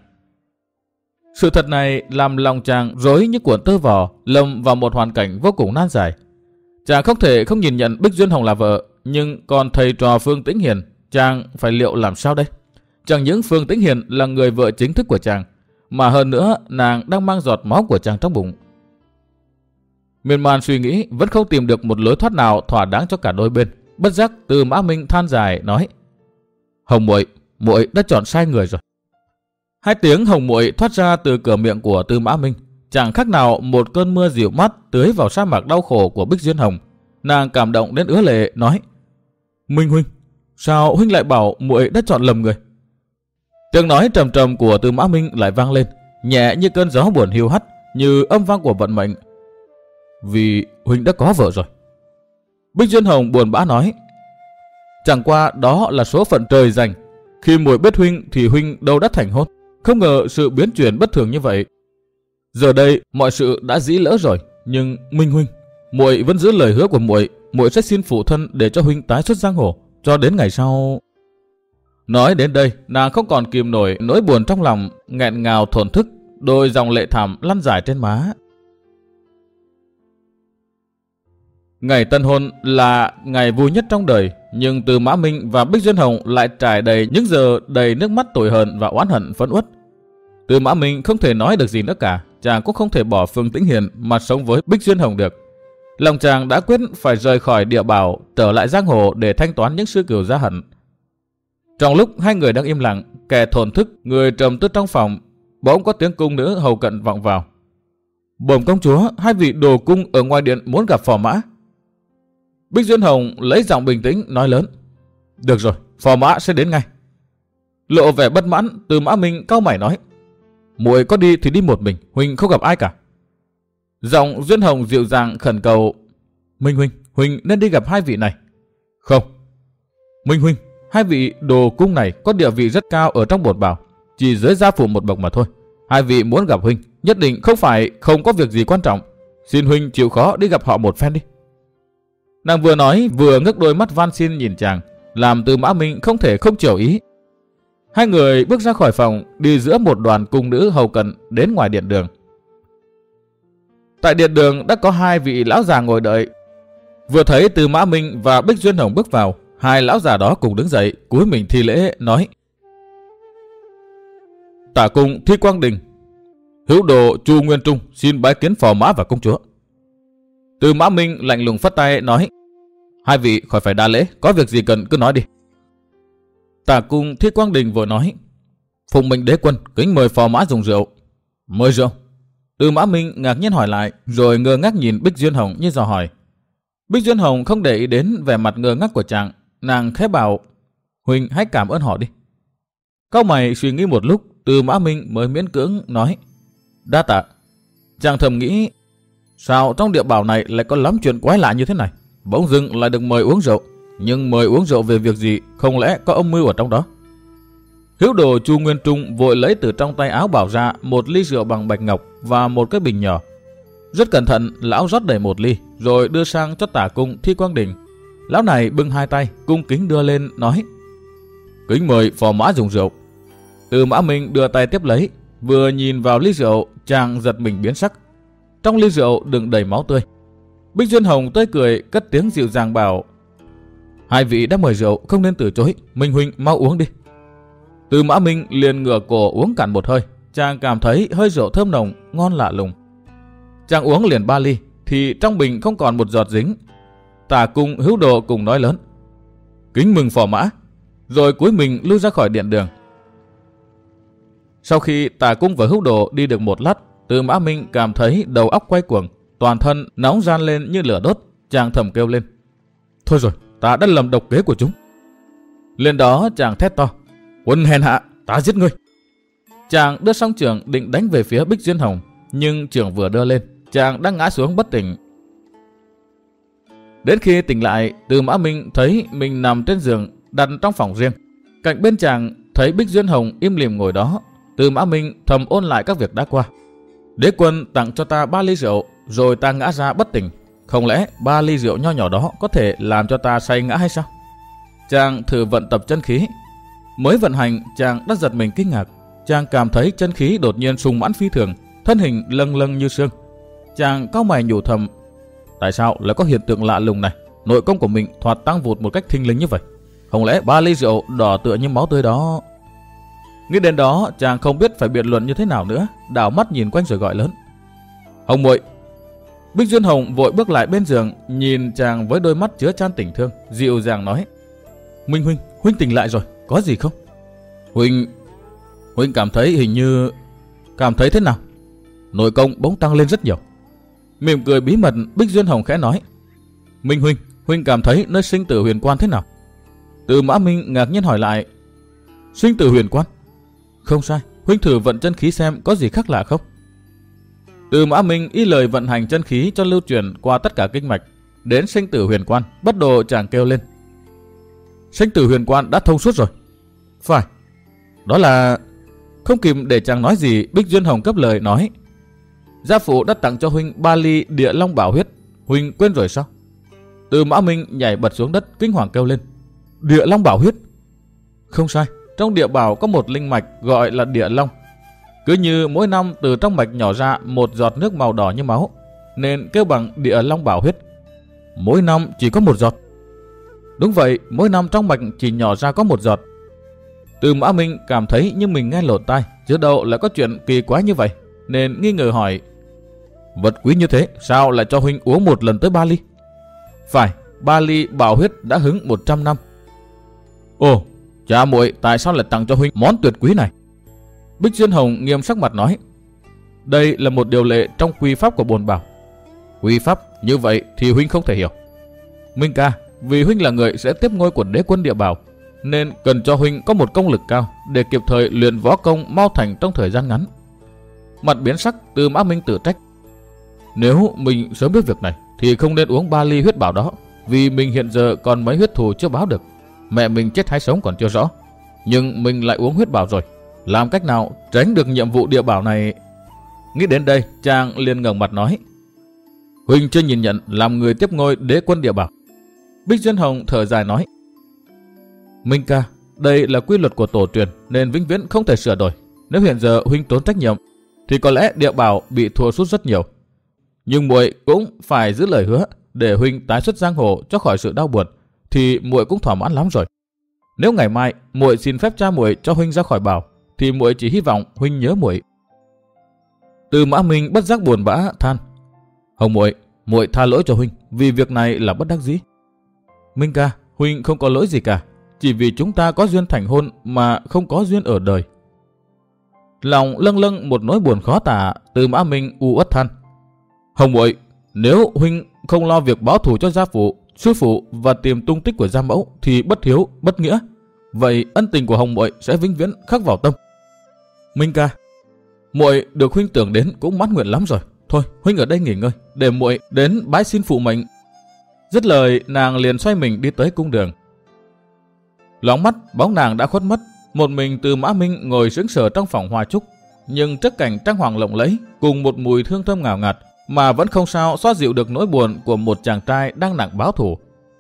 Sự thật này làm lòng chàng rối như cuộn tơ vò, lâm vào một hoàn cảnh vô cùng nan giải. Chàng không thể không nhìn nhận Bích Duyên Hồng là vợ, nhưng còn thầy trò Phương Tĩnh Hiền, chàng phải liệu làm sao đây? Chẳng những Phương Tĩnh Hiền là người vợ chính thức của chàng, mà hơn nữa nàng đang mang giọt máu của chàng trong bụng. Miên man suy nghĩ vẫn không tìm được một lối thoát nào thỏa đáng cho cả đôi bên. Bất giác Tư Mã Minh than dài nói, Hồng muội, muội đã chọn sai người rồi. Hai tiếng hồng muội thoát ra từ cửa miệng của Tư Mã Minh, chẳng khác nào một cơn mưa dịu mát tưới vào sa mạc đau khổ của Bích Duyên Hồng. Nàng cảm động đến ứa lệ nói, Minh huynh, sao huynh lại bảo muội đã chọn lầm người? Tiếng nói trầm trầm của Tư Mã Minh lại vang lên, nhẹ như cơn gió buồn hiu hắt, như âm vang của vận mệnh. Vì huynh đã có vợ rồi. Bích Duyên Hồng buồn bã nói, chẳng qua đó là số phận trời dành. Khi muội biết huynh thì huynh đâu đã thành hôn. Không ngờ sự biến chuyển bất thường như vậy. Giờ đây mọi sự đã dĩ lỡ rồi, nhưng Minh huynh, muội vẫn giữ lời hứa của muội, muội sẽ xin phụ thân để cho huynh tái xuất giang hồ cho đến ngày sau. Nói đến đây, nàng không còn kìm nổi nỗi buồn trong lòng, nghẹn ngào thổn thức, đôi dòng lệ thảm lăn dài trên má. Ngày tân hôn là ngày vui nhất trong đời, nhưng Từ Mã Minh và Bích Duyên Hồng lại trải đầy những giờ đầy nước mắt tủi hờn và oán hận phẫn uất. Từ Mã Minh không thể nói được gì nữa cả, chàng cũng không thể bỏ Phương Tĩnh Hiền mà sống với Bích Duyên Hồng được. Lòng chàng đã quyết phải rời khỏi địa bảo, trở lại giang hồ để thanh toán những sư cửu gia hận. Trong lúc hai người đang im lặng, kẻ thổn thức, người trầm tư trong phòng, bỗng có tiếng cung nữ hầu cận vọng vào. Bẩm công chúa, hai vị đồ cung ở ngoài điện muốn gặp Phò Mã. Bích Duyên Hồng lấy giọng bình tĩnh nói lớn. Được rồi, Phò Mã sẽ đến ngay. Lộ vẻ bất mãn, Từ Mã Minh cau mày nói. Muội có đi thì đi một mình, huynh không gặp ai cả. Giọng Duyên Hồng dịu dàng khẩn cầu. Minh huynh, huynh nên đi gặp hai vị này. Không. Minh huynh, hai vị đồ cung này có địa vị rất cao ở trong bổn bảo, chỉ dưới gia phụ một bậc mà thôi. Hai vị muốn gặp huynh, nhất định không phải không có việc gì quan trọng. Xin huynh chịu khó đi gặp họ một phen đi. Nàng vừa nói vừa ngước đôi mắt van xin nhìn chàng, làm Từ Mã Minh không thể không chiều ý. Hai người bước ra khỏi phòng, đi giữa một đoàn cung nữ hầu cận đến ngoài điện đường. Tại điện đường đã có hai vị lão già ngồi đợi. Vừa thấy Từ Mã Minh và Bích Duyên Hồng bước vào, hai lão già đó cùng đứng dậy, cúi mình thi lễ nói: Tả cung Thi Quang Đình, hữu đồ Chu Nguyên Trung xin bái kiến Phò Mã và công chúa. Từ Mã Minh lạnh lùng phất tay nói: Hai vị khỏi phải đa lễ, có việc gì cần cứ nói đi. Tả cung Thi Quang Đình vội nói: Phụng mệnh đế quân kính mời Phò Mã dùng rượu. Mời rượu? Từ Mã Minh ngạc nhiên hỏi lại, rồi ngơ ngác nhìn Bích Duyên Hồng như dò hỏi. Bích Duyên Hồng không để ý đến vẻ mặt ngơ ngác của chàng, nàng khẽ bảo: Huynh hãy cảm ơn họ đi. Cau mày suy nghĩ một lúc, Từ Mã Minh mới miễn cưỡng nói: Đa tạ. Chàng thầm nghĩ, sao trong địa bảo này lại có lắm chuyện quái lạ như thế này, bỗng dưng lại được mời uống rượu, nhưng mời uống rượu về việc gì, không lẽ có âm mưu ở trong đó. Hữu đồ Chu Nguyên Trung vội lấy từ trong tay áo bảo ra một ly rượu bằng bạch ngọc và một cái bình nhỏ. Rất cẩn thận, lão rót đầy một ly, rồi đưa sang cho Tả cung Thi Quang Đình. Lão này bưng hai tay, cung kính đưa lên, nói: Kính mời Phò Mã dùng rượu. Từ Mã Minh đưa tay tiếp lấy, vừa nhìn vào ly rượu, chàng giật mình biến sắc. Trong ly rượu đựng đầy máu tươi. Bích Duyên Hồng tươi cười, cất tiếng dịu dàng bảo: Hai vị đã mời rượu, không nên từ chối, Minh huynh mau uống đi. Từ Mã Minh liền ngửa cổ uống cạn một hơi, chàng cảm thấy hơi rượu thơm nồng, ngon lạ lùng. Chàng uống liền 3 ly, thì trong bình không còn một giọt dính. Tả cung Hữu đồ cùng nói lớn: Kính mừng Phò Mã, rồi cúi mình lui ra khỏi điện đường. Sau khi Tả cung và Hữu đồ đi được một lát, Từ Mã Minh cảm thấy đầu óc quay cuồng, toàn thân nóng ran lên như lửa đốt. Chàng thầm kêu lên: Thôi rồi, ta đã lầm độc kế của chúng. Lên đó chàng thét to: Quân hèn hạ, ta giết ngươi. Chàng đưa song chưởng định đánh về phía Bích Duyên Hồng, nhưng chưởng vừa đưa lên, chàng đã ngã xuống bất tỉnh. Đến khi tỉnh lại, Từ Mã Minh thấy mình nằm trên giường đặt trong phòng riêng. Cạnh bên chàng thấy Bích Duyên Hồng im lìm ngồi đó. Từ Mã Minh thầm ôn lại các việc đã qua. Đế quân tặng cho ta 3 ly rượu, rồi ta ngã ra bất tỉnh. Không lẽ 3 ly rượu nho nhỏ đó có thể làm cho ta say ngã hay sao? Chàng thử vận tập chân khí. Mới vận hành, chàng đã giật mình kinh ngạc. Chàng cảm thấy chân khí đột nhiên sung mãn phi thường, thân hình lâng lâng như sương. Chàng cau mày nhủ thầm: Tại sao lại có hiện tượng lạ lùng này? Nội công của mình thoạt tăng vụt một cách thình lình như vậy. Không lẽ 3 ly rượu đỏ tựa như máu tươi đó? Nghĩ đến đó, chàng không biết phải biện luận như thế nào nữa, đảo mắt nhìn quanh rồi gọi lớn: Hồng muội. Bích Duyên Hồng vội bước lại bên giường, nhìn chàng với đôi mắt chứa chan tình thương, dịu dàng nói: Minh huynh, huynh tỉnh lại rồi, có gì không? Huynh cảm thấy hình như... Cảm thấy thế nào? Nội công bỗng tăng lên rất nhiều. Mỉm cười bí mật, Bích Duyên Hồng khẽ nói: Minh huynh, huynh cảm thấy nơi sinh tử huyền quan thế nào? Từ Mã Minh ngạc nhiên hỏi lại: Sinh tử huyền quan? Không sai, huynh thử vận chân khí xem có gì khác lạ không? Từ Mã Minh y lời vận hành chân khí cho lưu truyền qua tất cả kinh mạch. Đến sinh tử huyền quan, bắt đầu chàng kêu lên: Sinh tử huyền quan đã thông suốt rồi. Phải, đó là... Không kịp để chàng nói gì, Bích Duyên Hồng cấp lời nói: Gia phụ đã tặng cho huynh 3 ly địa long bảo huyết, huynh quên rồi sao? Từ Mã Minh nhảy bật xuống đất kinh hoàng kêu lên: Địa long bảo huyết? Không sai, trong địa bảo có một linh mạch gọi là địa long. Cứ như mỗi năm từ trong mạch nhỏ ra một giọt nước màu đỏ như máu, nên kêu bằng địa long bảo huyết. Mỗi năm chỉ có một giọt. Đúng vậy, mỗi năm trong mạch chỉ nhỏ ra có một giọt. Từ Mã Minh cảm thấy như mình nghe lộn tai, chứ đâu lại có chuyện kỳ quái như vậy, nên nghi ngờ hỏi: Vật quý như thế, sao lại cho huynh uống một lần tới 3 ly? Phải, 3 ly bảo huyết đã hứng 100 năm. Ồ, cha muội tại sao lại tặng cho huynh món tuyệt quý này? Bích Duyên Hồng nghiêm sắc mặt nói: Đây là một điều lệ trong quy pháp của bồn bảo. Quy pháp như vậy thì huynh không thể hiểu. Minh ca, vì huynh là người sẽ tiếp ngôi của đế quân địa bảo, nên cần cho huynh có một công lực cao để kịp thời luyện võ công mau thành trong thời gian ngắn. Mặt biến sắc, Từ Mã Minh tự trách: Nếu mình sớm biết việc này thì không nên uống 3 ly huyết bảo đó, vì mình hiện giờ còn mấy huyết thù chưa báo được. Mẹ mình chết hay sống còn chưa rõ, nhưng mình lại uống huyết bảo rồi, làm cách nào tránh được nhiệm vụ địa bảo này? Nghĩ đến đây, chàng liền ngẩng mặt nói: Huynh chưa nhìn nhận làm người tiếp ngôi đế quân địa bảo. Bích Duyên Hồng thở dài nói: Minh ca, đây là quy luật của tổ truyền nên vĩnh viễn không thể sửa đổi. Nếu hiện giờ huynh tốn trách nhiệm thì có lẽ địa bảo bị thua sút rất nhiều. Nhưng muội cũng phải giữ lời hứa để huynh tái xuất giang hồ cho khỏi sự đau buồn, thì muội cũng thỏa mãn lắm rồi. Nếu ngày mai muội xin phép cha muội cho huynh ra khỏi bảo, thì muội chỉ hy vọng huynh nhớ muội. Từ Mã Minh bất giác buồn bã than: Hồng muội, muội tha lỗi cho huynh, vì việc này là bất đắc dĩ. Minh ca, huynh không có lỗi gì cả, chỉ vì chúng ta có duyên thành hôn mà không có duyên ở đời. Lòng lâng lâng một nỗi buồn khó tả, Từ Mã Minh u uất than: Hồng muội, nếu huynh không lo việc báo thù cho gia phụ, sư phụ và tìm tung tích của gia mẫu thì bất hiếu, bất nghĩa. Vậy ân tình của Hồng muội sẽ vĩnh viễn khắc vào tâm. Minh ca, muội được huynh tưởng đến cũng mãn nguyện lắm rồi. Thôi, huynh ở đây nghỉ ngơi, để muội đến bái xin phụ mệnh. Dứt lời, nàng liền xoay mình đi tới cung đường. Loáng mắt, bóng nàng đã khuất mất. Một mình Từ Mã Minh ngồi sững sờ trong phòng hoa trúc, nhưng trước cảnh trang hoàng lộng lẫy cùng một mùi hương thơm ngào ngạt mà vẫn không sao xoa dịu được nỗi buồn của một chàng trai đang nặng báo thù.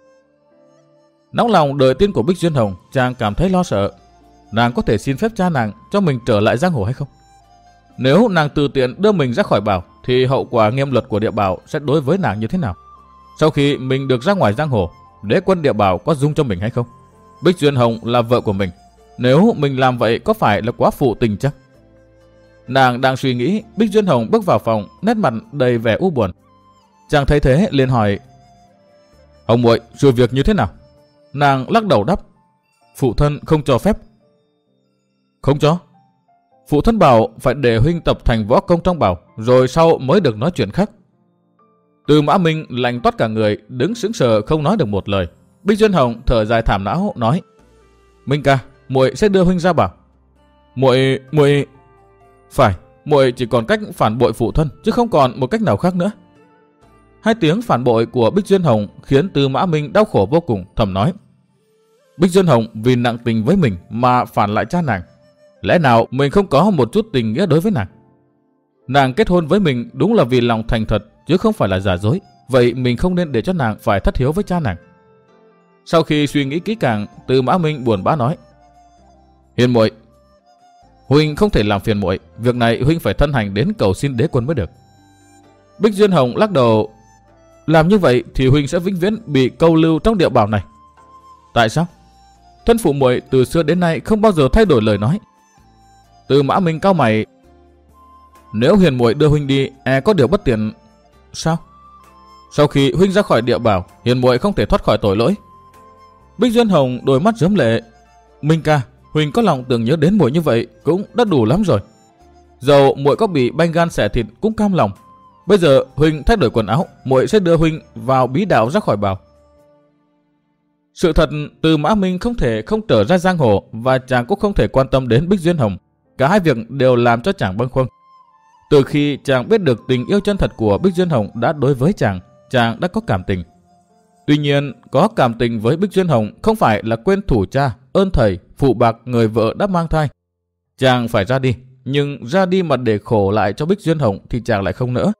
Nóng lòng đợi tin của Bích Duyên Hồng, chàng cảm thấy lo sợ. Nàng có thể xin phép cha nàng cho mình trở lại giang hồ hay không? Nếu nàng tự tiện đưa mình ra khỏi bảo thì hậu quả nghiêm luật của địa bảo sẽ đối với nàng như thế nào? Sau khi mình được ra ngoài giang hồ, đế quân địa bảo có dung cho mình hay không? Bích Duyên Hồng là vợ của mình, nếu mình làm vậy có phải là quá phụ tình chắc? Nàng đang suy nghĩ, Bích Duyên Hồng bước vào phòng, nét mặt đầy vẻ u buồn. Chàng thấy thế liền hỏi: Hồng muội, sự việc như thế nào? Nàng lắc đầu đáp: Phụ thân không cho phép. Không cho? Phụ thân bảo phải để huynh tập thành võ công trong bảo, rồi sau mới được nói chuyện khác. Từ Mã Minh lạnh toát cả người, đứng sững sờ không nói được một lời. Bích Duyên Hồng thở dài thảm não nói: Minh ca, muội sẽ đưa huynh ra bảo. Muội phải, muội chỉ còn cách phản bội phụ thân, chứ không còn một cách nào khác nữa. Hai tiếng phản bội của Bích Duyên Hồng khiến Từ Mã Minh đau khổ vô cùng, thầm nói: Bích Duyên Hồng vì nặng tình với mình mà phản lại cha nàng. Lẽ nào mình không có một chút tình nghĩa đối với nàng? Nàng kết hôn với mình đúng là vì lòng thành thật, chứ không phải là giả dối. Vậy mình không nên để cho nàng phải thất hiếu với cha nàng. Sau khi suy nghĩ kỹ càng, Từ Mã Minh buồn bã nói: Hiền muội, huynh không thể làm phiền muội, việc này huynh phải thân hành đến cầu xin đế quân mới được. Bích Duyên Hồng lắc đầu: Làm như vậy thì huynh sẽ vĩnh viễn bị câu lưu trong địa bảo này. Tại sao? Thân phụ muội từ xưa đến nay không bao giờ thay đổi lời nói. Từ Mã Minh cau mày: Nếu hiền muội đưa huynh đi, có điều bất tiện. Sao? Sau khi huynh ra khỏi địa bảo, hiền muội không thể thoát khỏi tội lỗi. Bích Duyên Hồng đôi mắt rớm lệ: Minh ca, huynh có lòng tưởng nhớ đến muội như vậy cũng đã đủ lắm rồi. Dầu muội có bị banh gan xẻ thịt cũng cam lòng. Bây giờ huynh thay đổi quần áo, muội sẽ đưa huynh vào bí đạo ra khỏi bảo. Sự thật, Từ Mã Minh không thể không trở ra giang hồ, và chàng cũng không thể quan tâm đến Bích Duyên Hồng. Cả hai việc đều làm cho chàng bâng khuâng. Từ khi chàng biết được tình yêu chân thật của Bích Duyên Hồng đã đối với chàng đã có cảm tình. Tuy nhiên, có cảm tình với Bích Duyên Hồng không phải là quên thủ cha, ơn thầy, phụ bạc người vợ đã mang thai. Chàng phải ra đi, nhưng ra đi mà để khổ lại cho Bích Duyên Hồng thì chàng lại không nỡ.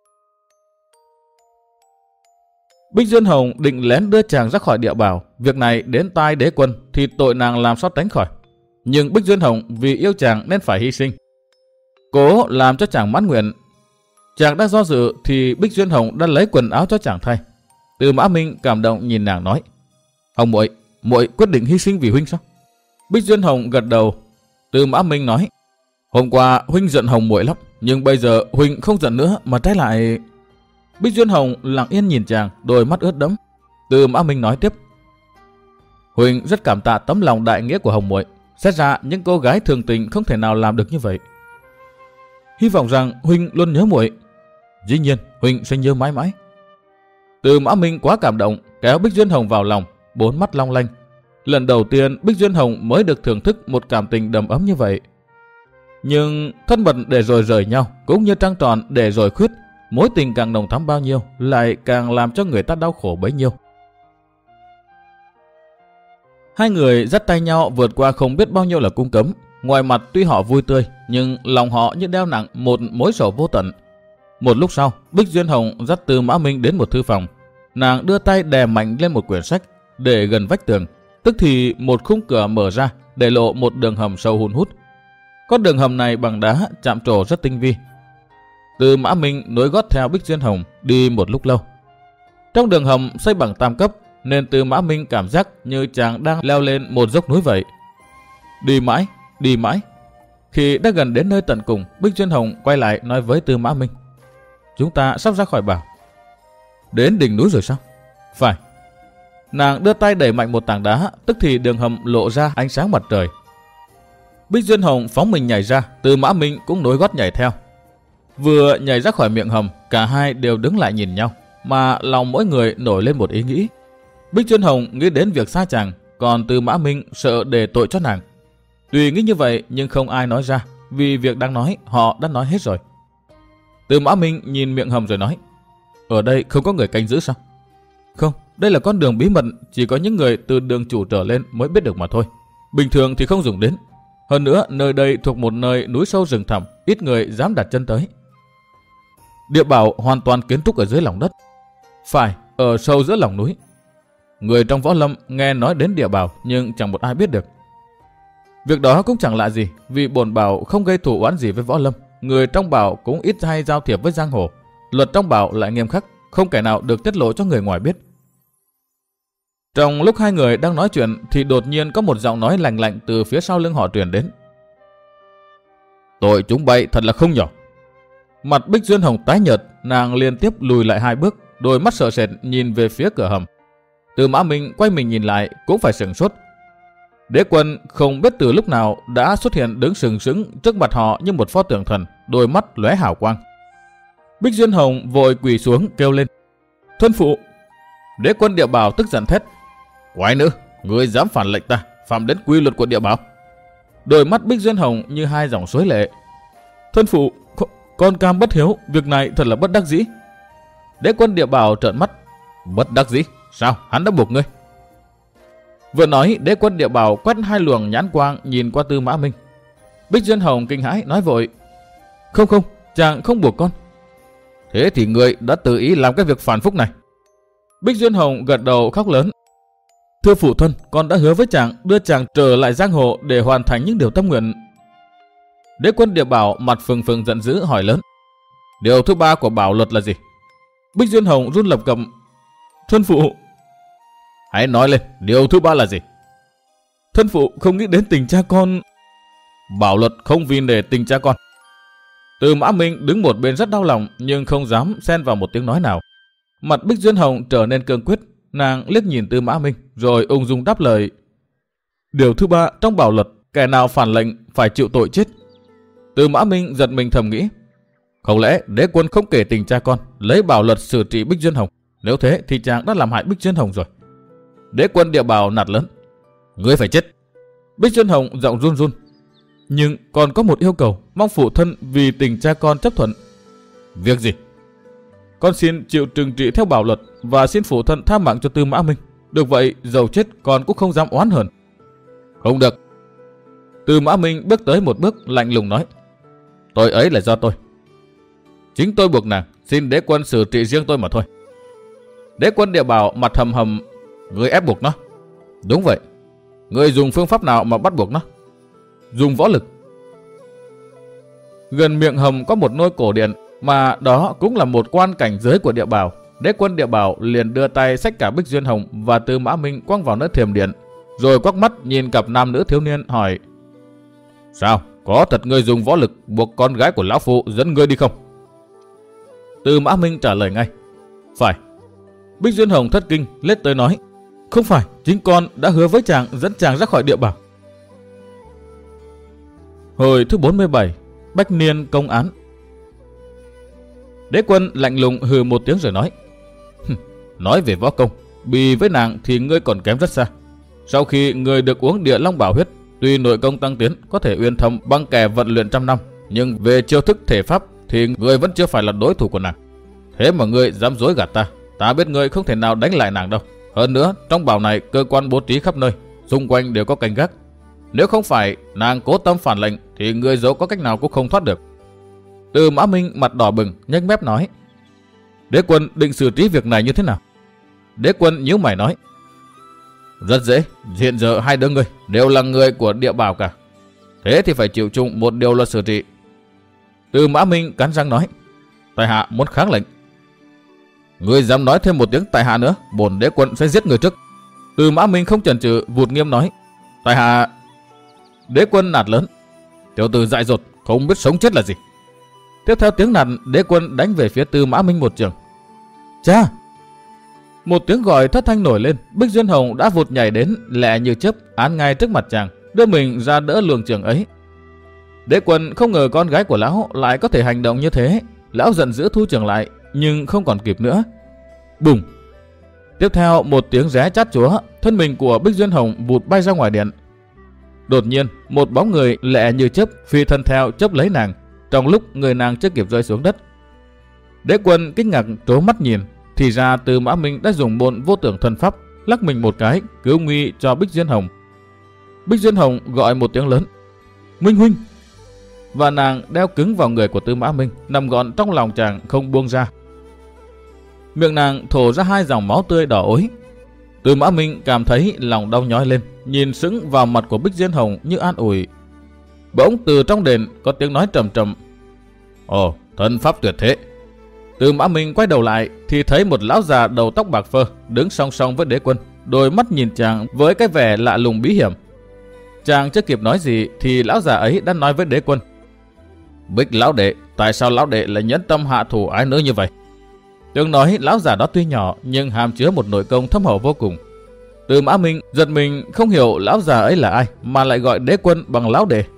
Bích Duyên Hồng định lén đưa chàng ra khỏi địa bảo. Việc này đến tai đế quân thì tội nàng làm sao tránh khỏi. Nhưng Bích Duyên Hồng vì yêu chàng nên phải hy sinh, cố làm cho chàng mãn nguyện. Chàng đang do dự thì Bích Duyên Hồng đã lấy quần áo cho chàng thay. Tư Mã Minh cảm động nhìn nàng nói: Hồng muội, muội quyết định hy sinh vì huynh sao? Bích Duyên Hồng gật đầu. Tư Mã Minh nói: Hôm qua huynh giận Hồng muội lắm, nhưng bây giờ huynh không giận nữa mà trái lại... Bích Duyên Hồng lặng yên nhìn chàng, đôi mắt ướt đẫm. Tư Mã Minh nói tiếp: Huynh rất cảm tạ tấm lòng đại nghĩa của Hồng muội. Xét ra những cô gái thường tình không thể nào làm được như vậy. Hy vọng rằng huynh luôn nhớ muội. Dĩ nhiên huynh sẽ nhớ mãi mãi. Tư Mã Minh quá cảm động, kéo Bích Duyên Hồng vào lòng, bốn mắt long lanh. Lần đầu tiên Bích Duyên Hồng mới được thưởng thức một cảm tình đầm ấm như vậy. Nhưng thân mật để rồi rời nhau, cũng như trăng tròn để rồi khuyết, mối tình càng nồng thắm bao nhiêu lại càng làm cho người ta đau khổ bấy nhiêu. Hai người dắt tay nhau vượt qua không biết bao nhiêu là cung cấm. Ngoài mặt tuy họ vui tươi, nhưng lòng họ như đeo nặng một mối sầu vô tận. Một lúc sau, Bích Duyên Hồng dắt Tư Mã Minh đến một thư phòng. Nàng đưa tay đè mạnh lên một quyển sách để gần vách tường. Tức thì một khung cửa mở ra, để lộ một đường hầm sâu hun hút. Con đường hầm này bằng đá chạm trổ rất tinh vi. Tư Mã Minh nối gót theo Bích Duyên Hồng đi một lúc lâu. Trong đường hầm xây bằng tam cấp, nên Tư Mã Minh cảm giác như chàng đang leo lên một dốc núi vậy. Đi mãi, đi mãi. Khi đã gần đến nơi tận cùng, Bích Duyên Hồng quay lại nói với Tư Mã Minh: Chúng ta sắp ra khỏi bảo. Đến đỉnh núi rồi sao? Phải. Nàng đưa tay đẩy mạnh một tảng đá, tức thì đường hầm lộ ra ánh sáng mặt trời. Bích Duyên Hồng phóng mình nhảy ra, Tư Mã Minh cũng nối gót nhảy theo. Vừa nhảy ra khỏi miệng hầm, cả hai đều đứng lại nhìn nhau, mà lòng mỗi người nổi lên một ý nghĩ. Bích Duyên Hồng nghĩ đến việc xa chàng, còn Tư Mã Minh sợ để tội cho nàng. Tuy nghĩ như vậy nhưng không ai nói ra, vì việc đang nói họ đã nói hết rồi. Tư Mã Minh nhìn miệng hầm rồi nói: Ở đây không có người canh giữ sao? Không, đây là con đường bí mật, chỉ có những người từ đường chủ trở lên mới biết được mà thôi. Bình thường thì không dùng đến. Hơn nữa, nơi đây thuộc một nơi núi sâu rừng thẳm, ít người dám đặt chân tới. Địa bảo hoàn toàn kiến trúc ở dưới lòng đất. Phải, ở sâu giữa lòng núi. Người trong võ lâm nghe nói đến địa bảo nhưng chẳng một ai biết được. Việc đó cũng chẳng lạ gì, vì bổn bảo không gây thù oán gì với võ lâm. Người trong bảo cũng ít hay giao thiệp với giang hồ. Luật trong bảo lại nghiêm khắc, không kẻ nào được tiết lộ cho người ngoài biết. Trong lúc hai người đang nói chuyện thì đột nhiên có một giọng nói lạnh lạnh từ phía sau lưng họ truyền đến: Tội chúng bay thật là không nhỏ. Mặt Bích Duyên Hồng tái nhợt, nàng liên tiếp lùi lại 2 bước, đôi mắt sợ sệt nhìn về phía cửa hầm. Tư Mã Minh quay mình nhìn lại cũng phải sửng sốt. Đế quân không biết từ lúc nào đã xuất hiện đứng sừng sững trước mặt họ như một pho tượng thần, đôi mắt lóe hào quang. Bích Duyên Hồng vội quỳ xuống kêu lên: Thuân phụ! Đế quân địa bảo tức giận thét: Quái nữ, ngươi dám phản lệnh ta, phạm đến quy luật của địa bảo. Đôi mắt Bích Duyên Hồng như 2 dòng suối lệ. Thuân phụ, con cam bất hiếu, việc này thật là bất đắc dĩ. Đế quân địa bảo trợn mắt: Bất đắc dĩ? Sao, hắn đã buộc ngươi? Vừa nói, đế quân địa bảo quét 2 luồng nhãn quang nhìn qua Tư Mã Minh. Bích Duyên Hồng kinh hãi nói vội: Không, chàng không buộc con. Thế thì ngươi đã tự ý làm cái việc phản phúc này. Bích Duyên Hồng gật đầu khóc lớn: Thưa phụ thân, con đã hứa với chàng đưa chàng trở lại giang hồ để hoàn thành những điều tâm nguyện. Đế quân địa bảo mặt phừng phừng giận dữ hỏi lớn: Điều thứ 3 của bảo luật là gì? Bích Duyên Hồng run lập cập: Thân phụ. Hãy nói lên, điều thứ 3 là gì? Thân phụ không nghĩ đến tình cha con. Bảo luật không vì nể tình cha con. Tư Mã Minh đứng một bên rất đau lòng nhưng không dám xen vào một tiếng nói nào. Mặt Bích Duyên Hồng trở nên cương quyết, nàng liếc nhìn Tư Mã Minh rồi ung dung đáp lời: Điều thứ 3 trong bảo luật, kẻ nào phản lệnh phải chịu tội chết. Tư Mã Minh giật mình thầm nghĩ: Không lẽ đế quân không kể tình cha con, lấy bảo luật xử trị Bích Duyên Hồng? Nếu thế thì chàng đã làm hại Bích Duyên Hồng rồi. Đế quân địa bảo nạt lớn: Ngươi phải chết. Bích Duyên Hồng giọng run run: Nhưng còn có một yêu cầu, mong phụ thân vì tình cha con chấp thuận. Việc gì? con xin chịu trừng trị theo bảo luật và xin phụ thân tha mạng cho Tư Mã Minh. Được vậy, dầu chết con cũng không dám oán hờn. Không được. Tư Mã Minh bước tới một bước, lạnh lùng nói. Tội ấy là do tôi. Chính tôi buộc nàng, xin đế quân xử trị riêng tôi mà thôi. Đế quân Địa Bảo mặt hầm hầm. Ngươi ép buộc nó. Đúng vậy. Ngươi dùng phương pháp nào mà bắt buộc nó? Dùng võ lực. Gần miệng hầm có một nôi cổ điện, mà đó cũng là một quan cảnh giới của Địa Bảo. Đế quân Địa Bảo liền đưa tay xách cả Bích Duyên Hồng và Tư Mã Minh quăng vào nơi thiềm điện, rồi quắc mắt nhìn cặp nam nữ thiếu niên hỏi. Sao? Có thật ngươi dùng võ lực buộc con gái của lão phụ dẫn ngươi đi không? Tư Mã Minh trả lời ngay. Phải. Bích Duyên Hồng thất kinh lết tới nói. Không phải, chính con đã hứa với chàng dẫn chàng ra khỏi Địa Bảo. Hồi thứ 47, Bách Niên công án. Đế quân lạnh lùng hừ một tiếng rồi nói. Nói về võ công, bì với nàng thì ngươi còn kém rất xa. Sau khi ngươi được uống Địa Long Bảo huyết, tuy nội công tăng tiến có thể uyên thâm bằng kẻ vận luyện trăm năm, nhưng về chiêu thức thể pháp thì ngươi vẫn chưa phải là đối thủ của nàng. Thế mà ngươi dám dối gạt ta, ta biết ngươi không thể nào đánh lại nàng đâu. Hơn nữa, trong bảo này cơ quan bố trí khắp nơi, xung quanh đều có canh gác. Nếu không phải nàng cố tâm phản lệnh thì ngươi dẫu có cách nào cũng không thoát được. Tư Mã Minh mặt đỏ bừng, nhếch mép nói. Đế quân định xử trí việc này như thế nào? Đế quân nhíu mày nói. Rất dễ, hiện giờ hai đứa ngươi đều là người của Địa Bảo cả. Thế thì phải chịu chung một điều luật xử trị. Tư Mã Minh cắn răng nói. Tại hạ muốn kháng lệnh. Ngươi dám nói thêm một tiếng tại hạ nữa, bổn đế quân sẽ giết người trước. Tư Mã Minh không chần chừ vụt nghiêm nói. Tại hạ... Đế quân nạt lớn. Tiểu tử dại dột, không biết sống chết là gì. Tiếp theo tiếng nạt, đế quân đánh về phía Tư Mã Minh một trường. Cha! Một tiếng gọi thất thanh nổi lên, Bích Duyên Hồng đã vụt nhảy đến, lẹ như chớp án ngay trước mặt chàng, đưa mình ra đỡ luồng trường ấy. Đế quân không ngờ con gái của lão lại có thể hành động như thế. Lão giận dữ thu trường lại, nhưng không còn kịp nữa. Bùng! Tiếp theo một tiếng ré chát chúa, thân mình của Bích Duyên Hồng vụt bay ra ngoài điện. Đột nhiên, một bóng người lẹ như chớp phi thân theo chớp lấy nàng, trong lúc người nàng chưa kịp rơi xuống đất. Đế quân kinh ngạc trố mắt nhìn, thì ra Tư Mã Minh đã dùng môn vô tưởng thần pháp lắc mình một cái cứu nguy cho Bích Duyên Hồng. Bích Duyên Hồng gọi một tiếng lớn. Minh huynh! Và nàng đeo cứng vào người của Tư Mã Minh, nằm gọn trong lòng chàng không buông ra. Miệng nàng thổ ra hai dòng máu tươi đỏ ối. Tư Mã Minh cảm thấy lòng đau nhói lên, nhìn sững vào mặt của Bích Duyên Hồng như an ủi. Bỗng từ trong đền có tiếng nói trầm trầm. Ồ, thần pháp tuyệt thế. Tư Mã Minh quay đầu lại thì thấy một lão già đầu tóc bạc phơ đứng song song với đế quân, đôi mắt nhìn chàng với cái vẻ lạ lùng bí hiểm. Chàng chưa kịp nói gì thì lão già ấy đã nói với đế quân. Bích lão đệ, tại sao lão đệ lại nhẫn tâm hạ thủ ái nữ như vậy? Đừng nói lão già đó tuy nhỏ nhưng hàm chứa một nội công thâm hậu vô cùng. Tư Mã Minh giật mình không hiểu lão già ấy là ai mà lại gọi đế quân bằng lão đệ.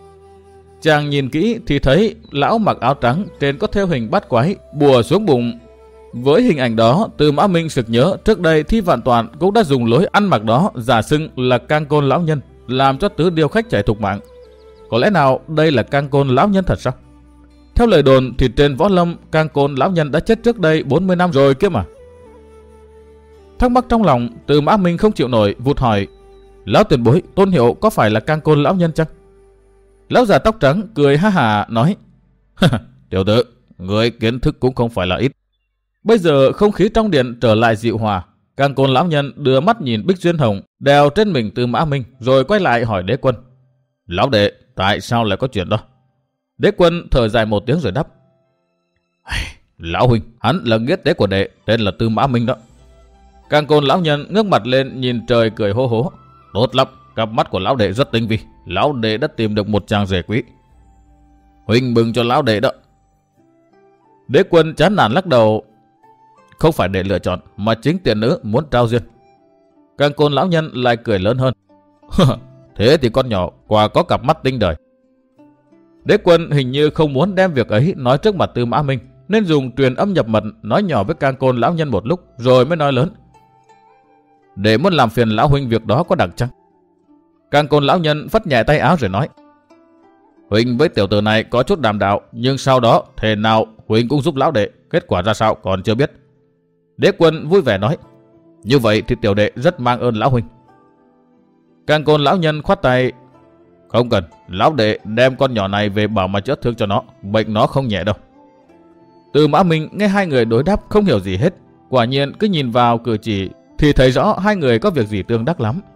Chàng nhìn kỹ thì thấy lão mặc áo trắng, trên có thêu hình bát quái, bùa xuống bụng. Với hình ảnh đó, Tư Mã Minh sực nhớ trước đây Thi Vạn Toàn cũng đã dùng lối ăn mặc đó giả xưng là Cang Côn lão nhân, làm cho tứ điêu khách chạy thục mạng. Có lẽ nào đây là Cang Côn lão nhân thật sao? Theo lời đồn thì trên võ lâm, Cang Côn lão nhân đã chết trước đây 40 năm rồi kia mà. Thắc mắc trong lòng, Tư Mã Minh không chịu nổi, vụt hỏi. Lão tiền bối, tôn hiệu có phải là Cang Côn lão nhân chăng? Lão già tóc trắng cười ha hả nói. Tiểu tử, người kiến thức cũng không phải là ít. Bây giờ không khí trong điện trở lại dịu hòa. Cang Côn lão nhân đưa mắt nhìn Bích Duyên Hồng đeo trên mình Tư Mã Minh, rồi quay lại hỏi đế quân. Lão đệ, tại sao lại có chuyện đó? Đế quân thở dài một tiếng rồi đáp. Lão huynh, hắn là nghĩa tế của đệ, tên là Tư Mã Minh đó. Cang Côn lão nhân ngước mặt lên nhìn trời cười hô hố. Tốt lắm, cặp mắt của lão đệ rất tinh vi. Lão đệ đã tìm được một chàng rể quý. Huynh mừng cho lão đệ đó. Đế quân chán nản lắc đầu. Không phải để lựa chọn, mà chính tiền nữ muốn trao duyên. Cang Côn lão nhân lại cười lớn hơn. Thế thì con nhỏ quả có cặp mắt tinh đời. Đế quân hình như không muốn đem việc ấy nói trước mặt Tư Mã Minh, nên dùng truyền âm nhập mật nói nhỏ với Cang Côn lão nhân một lúc, rồi mới nói lớn. Để muốn làm phiền lão huynh việc đó có đặng chăng? Cang Côn lão nhân phất nhẹ tay áo rồi nói. Huỳnh với tiểu tử này có chút đàm đạo, nhưng sau đó thế nào Huỳnh cũng giúp lão đệ, kết quả ra sao còn chưa biết. Đế Quân vui vẻ nói, như vậy thì tiểu đệ rất mang ơn lão huynh. Càng Côn lão nhân khoát tay, không cần, lão đệ đem con nhỏ này về bảo mà chữa thương cho nó, bệnh nó không nhẹ đâu. Từ Mã Minh nghe hai người đối đáp không hiểu gì hết, quả nhiên cứ nhìn vào cử chỉ thì thấy rõ hai người có việc gì tương đắc lắm.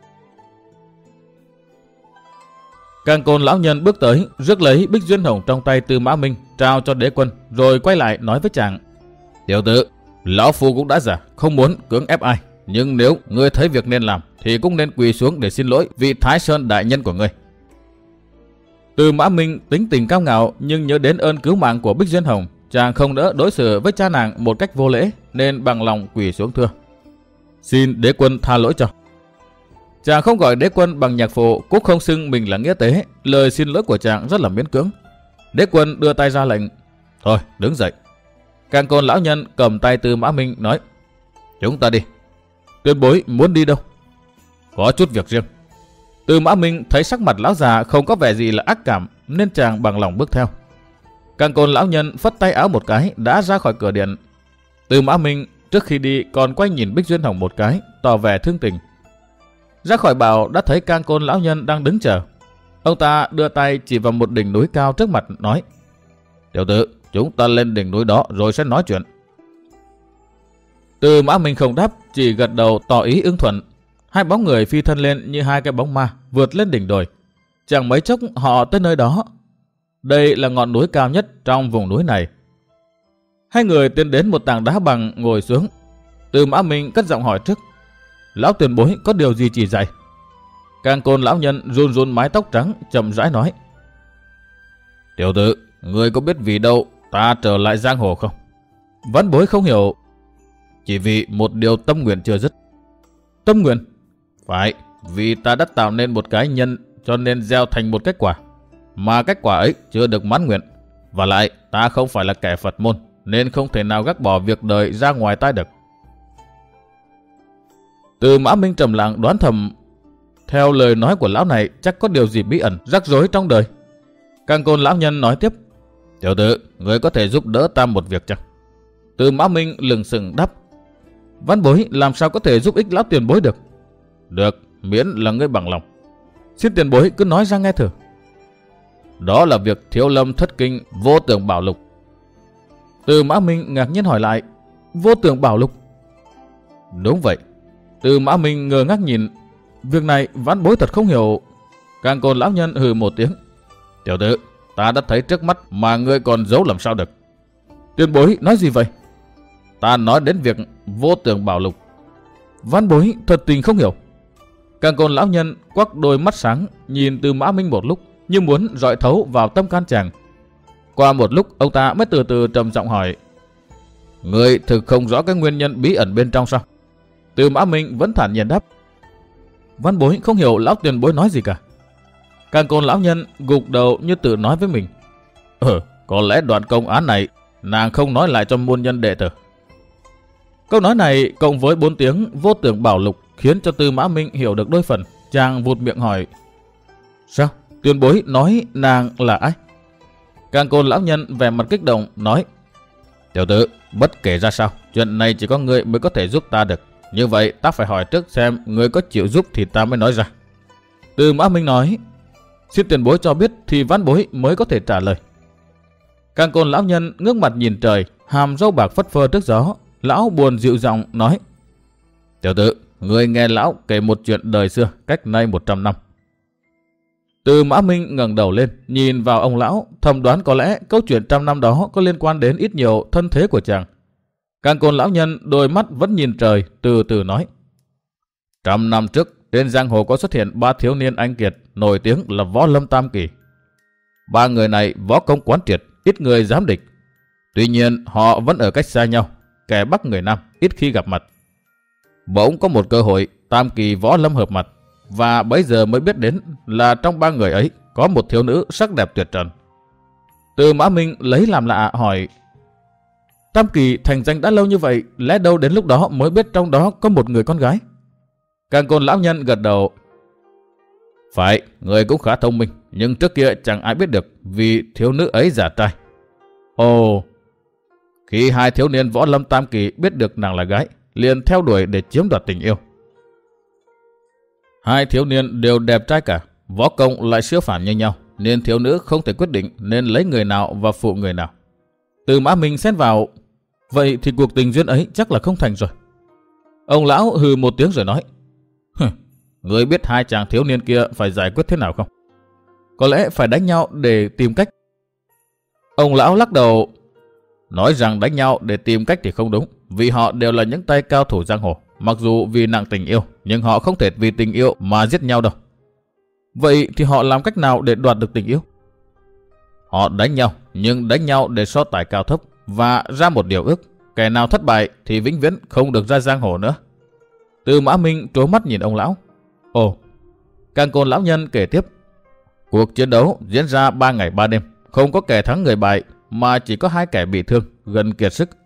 Càng Côn lão nhân bước tới, rước lấy Bích Duyên Hồng trong tay Từ Mã Minh, trao cho Đế Quân, rồi quay lại nói với chàng, tiểu tử, lão phu cũng đã già, không muốn cưỡng ép ai, nhưng nếu ngươi thấy việc nên làm thì cũng nên quỳ xuống để xin lỗi vị Thái Sơn đại nhân của ngươi. Từ Mã Minh tính tình cao ngạo, nhưng nhớ đến ơn cứu mạng của Bích Duyên Hồng, chàng không đỡ đối xử với cha nàng một cách vô lễ, nên bằng lòng quỳ xuống thưa, xin Đế Quân tha lỗi cho. Chàng không gọi Đế Quân bằng nhạc phụ, cũng không xưng mình là nghĩa tế, lời xin lỗi của chàng rất là miễn cưỡng. Đế Quân đưa tay ra lệnh, thôi đứng dậy. Càng Côn lão nhân cầm tay Từ Mã Minh nói, chúng ta đi. Tuyên bối muốn đi đâu? Có chút việc riêng. Từ Mã Minh thấy sắc mặt lão già không có vẻ gì là ác cảm, nên chàng bằng lòng bước theo. Càng Côn lão nhân phất tay áo một cái đã ra khỏi cửa điện. Từ Mã Minh trước khi đi còn quay nhìn Bích Duyên Hồng một cái, tỏ vẻ thương tình. Ra khỏi bảo đã thấy Càng Côn lão nhân đang đứng chờ. Ông ta đưa tay chỉ vào một đỉnh núi cao trước mặt nói, tiểu tử, chúng ta lên đỉnh núi đó rồi sẽ nói chuyện. Từ Mã Minh không đáp, chỉ gật đầu tỏ ý ưng thuận. Hai bóng người phi thân lên như hai cái bóng ma vượt lên đỉnh đồi. Chẳng mấy chốc họ tới nơi đó. Đây là ngọn núi cao nhất trong vùng núi này. Hai người tiến đến một tảng đá bằng ngồi xuống. Từ Mã Minh cất giọng hỏi trước, lão tiền bối có điều gì chỉ dạy? Càng Côn lão nhân run run mái tóc trắng, chậm rãi nói, tiểu tử, ngươi có biết vì đâu ta trở lại giang hồ không? Vãn bối không hiểu. Chỉ vì một điều tâm nguyện chưa dứt. Tâm nguyện? Phải, vì ta đã tạo nên một cái nhân cho nên gieo thành một kết quả, mà kết quả ấy chưa được mãn nguyện. Và lại ta không phải là kẻ Phật môn, nên không thể nào gác bỏ việc đời ra ngoài tai được. Từ Mã Minh trầm lặng đoán thầm, theo lời nói của lão này chắc có điều gì bí ẩn, rắc rối trong đời. Càng Côn lão nhân nói tiếp, tiểu tử, người có thể giúp đỡ ta một việc chăng? Từ Mã Minh lừng sừng đáp, vãn bối làm sao có thể giúp ích lão tiền bối được? Được, miễn là ngươi bằng lòng. Xin tiền bối cứ nói ra nghe thử. Đó là việc Thiếu Lâm thất kinh Vô Tưởng Bảo Lục. Từ Mã Minh ngạc nhiên hỏi lại, Vô Tưởng Bảo Lục? Đúng vậy. Từ Mã Minh ngơ ngác nhìn, việc này vãn bối thật không hiểu. Càng Côn lão nhân hừ một tiếng, tiểu tử, ta đã thấy trước mắt mà ngươi còn giấu làm sao được? Tiền bối nói gì vậy? Ta nói đến việc Vô Tưởng Bảo Lục. Vãn bối thật tình không hiểu. Càng Côn lão nhân quắc đôi mắt sáng nhìn Từ Mã Minh một lúc, như muốn dọi thấu vào tâm can chàng. Qua một lúc ông ta mới từ từ trầm giọng hỏi, ngươi thực không rõ cái nguyên nhân bí ẩn bên trong sao? Từ Mã Minh vẫn thản nhiên đáp, vãn bối không hiểu lão tiền bối nói gì cả. Càng Côn lão nhân gục đầu như tự nói với mình, có lẽ đoạn công án này nàng không nói lại cho môn nhân đệ tử. Câu nói này cộng với 4 tiếng Vô Tưởng Bảo Lục khiến cho Từ Mã Minh hiểu được đôi phần. Chàng vụt miệng hỏi, sao? Tiền bối nói nàng là ai? Càng Côn lão nhân vẻ mặt kích động nói, tiểu tử, bất kể ra sao, chuyện này chỉ có ngươi mới có thể giúp ta được. Như vậy ta phải hỏi trước xem ngươi có chịu giúp thì ta mới nói ra. Từ Mã Minh nói, xin tiền bối cho biết thì vãn bối mới có thể trả lời. Càng Côn lão nhân ngước mặt nhìn trời, hàm râu bạc phất phơ trước gió. Lão buồn dịu giọng nói, tiểu tử, ngươi nghe lão kể một chuyện đời xưa cách nay 100 năm. Từ Mã Minh ngẩng đầu lên, nhìn vào ông lão, thầm đoán có lẽ câu chuyện 100 năm đó có liên quan đến ít nhiều thân thế của chàng. Càng Côn lão nhân đôi mắt vẫn nhìn trời, từ từ nói, 100 năm trước, trên giang hồ có xuất hiện 3 thiếu niên anh kiệt nổi tiếng là võ lâm tam kỳ. 3 người này võ công quán triệt, ít người dám địch. Tuy nhiên họ vẫn ở cách xa nhau, kẻ Bắc người Nam, ít khi gặp mặt. Bỗng có một cơ hội tam kỳ võ lâm hợp mặt, và bấy giờ mới biết đến là trong 3 người ấy có một thiếu nữ sắc đẹp tuyệt trần. Từ Mã Minh lấy làm lạ hỏi, tam kỳ thành danh đã lâu như vậy, lẽ đâu đến lúc đó mới biết trong đó có một người con gái? Càng Côn lão nhân gật đầu, phải, người cũng khá thông minh, nhưng trước kia chẳng ai biết được vì thiếu nữ ấy giả trai. Ồ, khi hai thiếu niên võ lâm tam kỳ biết được nàng là gái, liền theo đuổi để chiếm đoạt tình yêu. Hai thiếu niên đều đẹp trai cả, võ công lại siêu phàm như nhau, nên thiếu nữ không thể quyết định nên lấy người nào và phụ người nào. Từ Mã Minh xen vào, vậy thì cuộc tình duyên ấy chắc là không thành rồi. Ông lão hừ một tiếng rồi nói, ngươi biết hai chàng thiếu niên kia phải giải quyết thế nào không? Có lẽ phải đánh nhau để tìm cách. Ông lão lắc đầu, nói rằng đánh nhau để tìm cách thì không đúng, vì họ đều là những tay cao thủ giang hồ. Mặc dù vì nặng tình yêu, nhưng họ không thể vì tình yêu mà giết nhau đâu. Vậy thì họ làm cách nào để đoạt được tình yêu? Họ đánh nhau, nhưng đánh nhau để so tài cao thấp và ra một điều ước. Kẻ nào thất bại thì vĩnh viễn không được ra giang hồ nữa. Từ Mã Minh trố mắt nhìn ông lão. Ồ, Càng Côn lão nhân kể tiếp. Cuộc chiến đấu diễn ra 3 ngày 3 đêm, không có kẻ thắng người bại, mà chỉ có 2 kẻ bị thương, gần kiệt sức.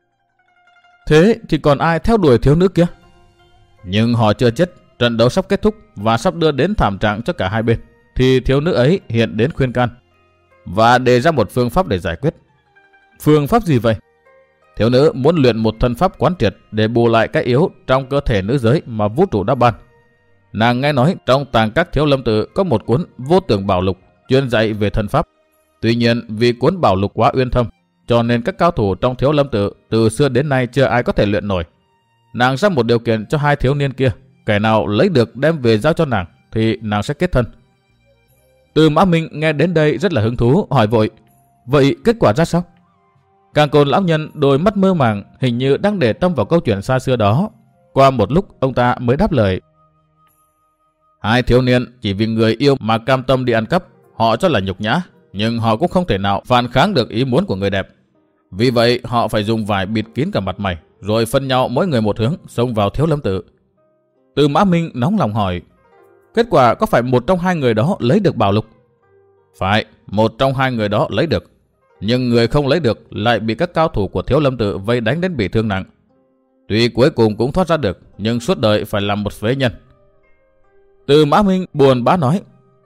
Thế thì còn ai theo đuổi thiếu nữ kia? Nhưng họ chưa chết, trận đấu sắp kết thúc và sắp đưa đến thảm trạng cho cả hai bên, thì thiếu nữ ấy hiện đến khuyên can và đề ra một phương pháp để giải quyết. Phương pháp gì vậy? Thiếu nữ muốn luyện một thân pháp quán triệt để bù lại cái yếu trong cơ thể nữ giới mà vũ trụ đã ban. Nàng nghe nói trong tàng các Thiếu Lâm Tự có một cuốn Vô Tưởng Bảo Lục chuyên dạy về thân pháp. Tuy nhiên vì cuốn bảo lục quá uyên thâm, cho nên các cao thủ trong Thiếu Lâm Tự từ xưa đến nay chưa ai có thể luyện nổi. Nàng ra một điều kiện cho hai thiếu niên kia, kẻ nào lấy được đem về giao cho nàng thì nàng sẽ kết thân. Từ Mã Minh nghe đến đây rất là hứng thú, hỏi vội, vậy kết quả ra sao? Càng Côn lão nhân đôi mắt mơ màng, hình như đang để tâm vào câu chuyện xa xưa đó. Qua một lúc ông ta mới đáp lời. Hai thiếu niên chỉ vì người yêu mà cam tâm đi ăn cắp, họ cho là nhục nhã, nhưng họ cũng không thể nào phản kháng được ý muốn của người đẹp. Vì vậy họ phải dùng vải bịt kín cả mặt mày, rồi phân nhau mỗi người một hướng xông vào Thiếu Lâm Tự. Từ Mã Minh nóng lòng hỏi, kết quả có phải một trong hai người đó lấy được bảo lục? Phải, một trong hai người đó lấy được, nhưng người không lấy được lại bị các cao thủ của Thiếu Lâm Tự vây đánh đến bị thương nặng. Tuy cuối cùng cũng thoát ra được, nhưng suốt đời phải làm một phế nhân. Từ Mã Minh buồn bã nói,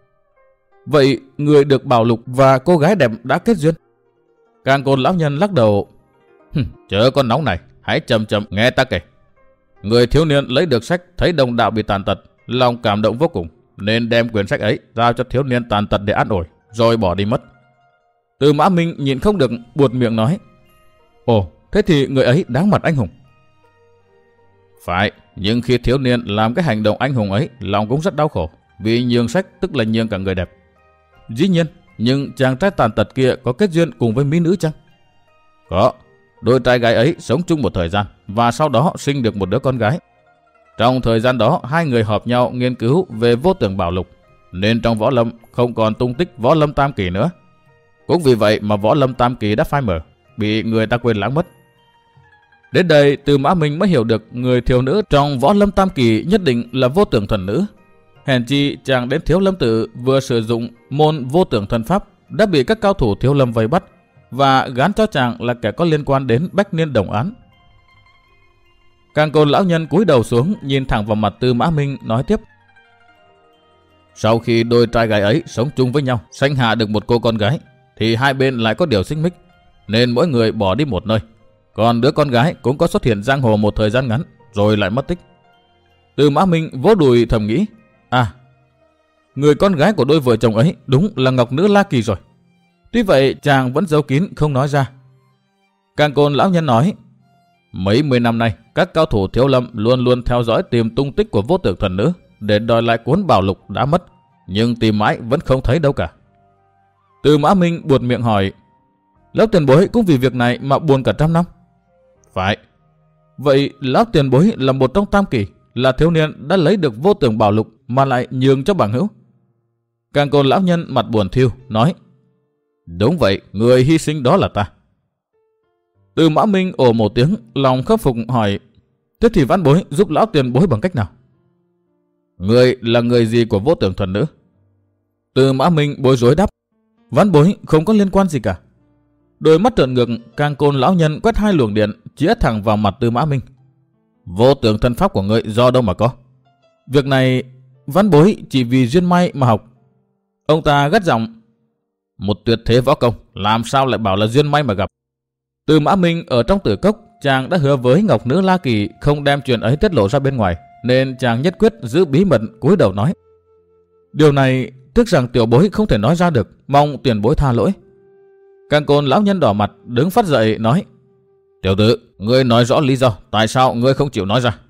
vậy người được bảo lục và cô gái đẹp đã kết duyên? Càng Côn lão nhân lắc đầu, chớ con nóng này, hãy chậm chậm nghe ta kể. Người thiếu niên lấy được sách thấy đồng đạo bị tàn tật, lòng cảm động vô cùng, nên đem quyển sách ấy giao cho thiếu niên tàn tật để an ủi, rồi bỏ đi mất. Từ Mã Minh nhịn không được buột miệng nói, ồ, thế thì người ấy đáng mặt anh hùng. Phải, nhưng khi thiếu niên làm cái hành động anh hùng ấy, lòng cũng rất đau khổ, vì nhường sách tức là nhường cả người đẹp. Dĩ nhiên, nhưng chàng trai tàn tật kia có kết duyên cùng với mỹ nữ chăng? Có, đôi trai gái ấy sống chung một thời gian và sau đó sinh được một đứa con gái. Trong thời gian đó, hai người họp nhau nghiên cứu về Vô Tưởng Bảo Lục, nên trong võ lâm không còn tung tích võ lâm tam kỳ nữa. Cũng vì vậy mà võ lâm tam kỳ đã phai mờ, bị người ta quên lãng mất. Đến đây Từ Mã Minh mới hiểu được người thiếu nữ trong võ lâm tam kỳ nhất định là Vô Tưởng thần nữ. Hèn chi chàng đến Thiếu Lâm Tự vừa sử dụng môn Vô Tưởng thần pháp đã bị các cao thủ Thiếu Lâm vây bắt và gán cho chàng là kẻ có liên quan đến Bách Niên Đồng án. Càng Côn lão nhân cúi đầu xuống nhìn thẳng vào mặt Từ Mã Minh nói tiếp. Sau khi đôi trai gái ấy sống chung với nhau, sanh hạ được một cô con gái, thì hai bên lại có điều xích mích, nên mỗi người bỏ đi một nơi. Còn đứa con gái cũng có xuất hiện giang hồ một thời gian ngắn, rồi lại mất tích. Từ Mã Minh vỗ đùi thầm nghĩ, à, người con gái của đôi vợ chồng ấy đúng là Ngọc Nữ La Kỳ rồi. Tuy vậy chàng vẫn giấu kín không nói ra. Càng Côn lão nhân nói, mấy mươi năm nay các cao thủ Thiếu Lâm luôn luôn theo dõi tìm tung tích của Vô Tưởng thần nữ để đòi lại cuốn bảo lục đã mất, nhưng tìm mãi vẫn không thấy đâu cả. Từ Mã Minh buột miệng hỏi, lão tiền bối cũng vì việc này mà buồn cả trăm năm? Phải. Vậy lão tiền bối là một trong tam kỳ, là thiếu niên đã lấy được Vô Tưởng bảo lục mà lại nhường cho bằng hữu? Càng Côn lão nhân mặt buồn thiêu nói, đúng vậy, người hy sinh đó là ta. Từ Mã Minh ồ một tiếng, lòng khâm phục hỏi, thế thì vãn bối giúp lão tiền bối bằng cách nào? Người là người gì của Vô Tưởng thần nữ? Từ Mã Minh bối rối đáp, vãn bối không có liên quan gì cả. Đôi mắt trợn ngược, Càng Côn lão nhân quét hai luồng điện chĩa thẳng vào mặt Từ Mã Minh. Vô Tưởng thân pháp của ngươi do đâu mà có? Việc này vãn bối chỉ vì duyên may mà học. Ông ta gắt giọng: một tuyệt thế võ công, làm sao lại bảo là duyên may mà gặp. Từ Mã Minh ở trong Tử Cốc, chàng đã hứa với Ngọc Nữ La Kỳ không đem chuyện ấy tiết lộ ra bên ngoài, nên chàng nhất quyết giữ bí mật, cúi đầu nói: điều này tiếc rằng tiểu bối không thể nói ra được, mong tiền bối tha lỗi. Càng Côn lão nhân đỏ mặt đứng phát dậy nói: tiểu tử, ngươi nói rõ lý do, tại sao ngươi không chịu nói ra?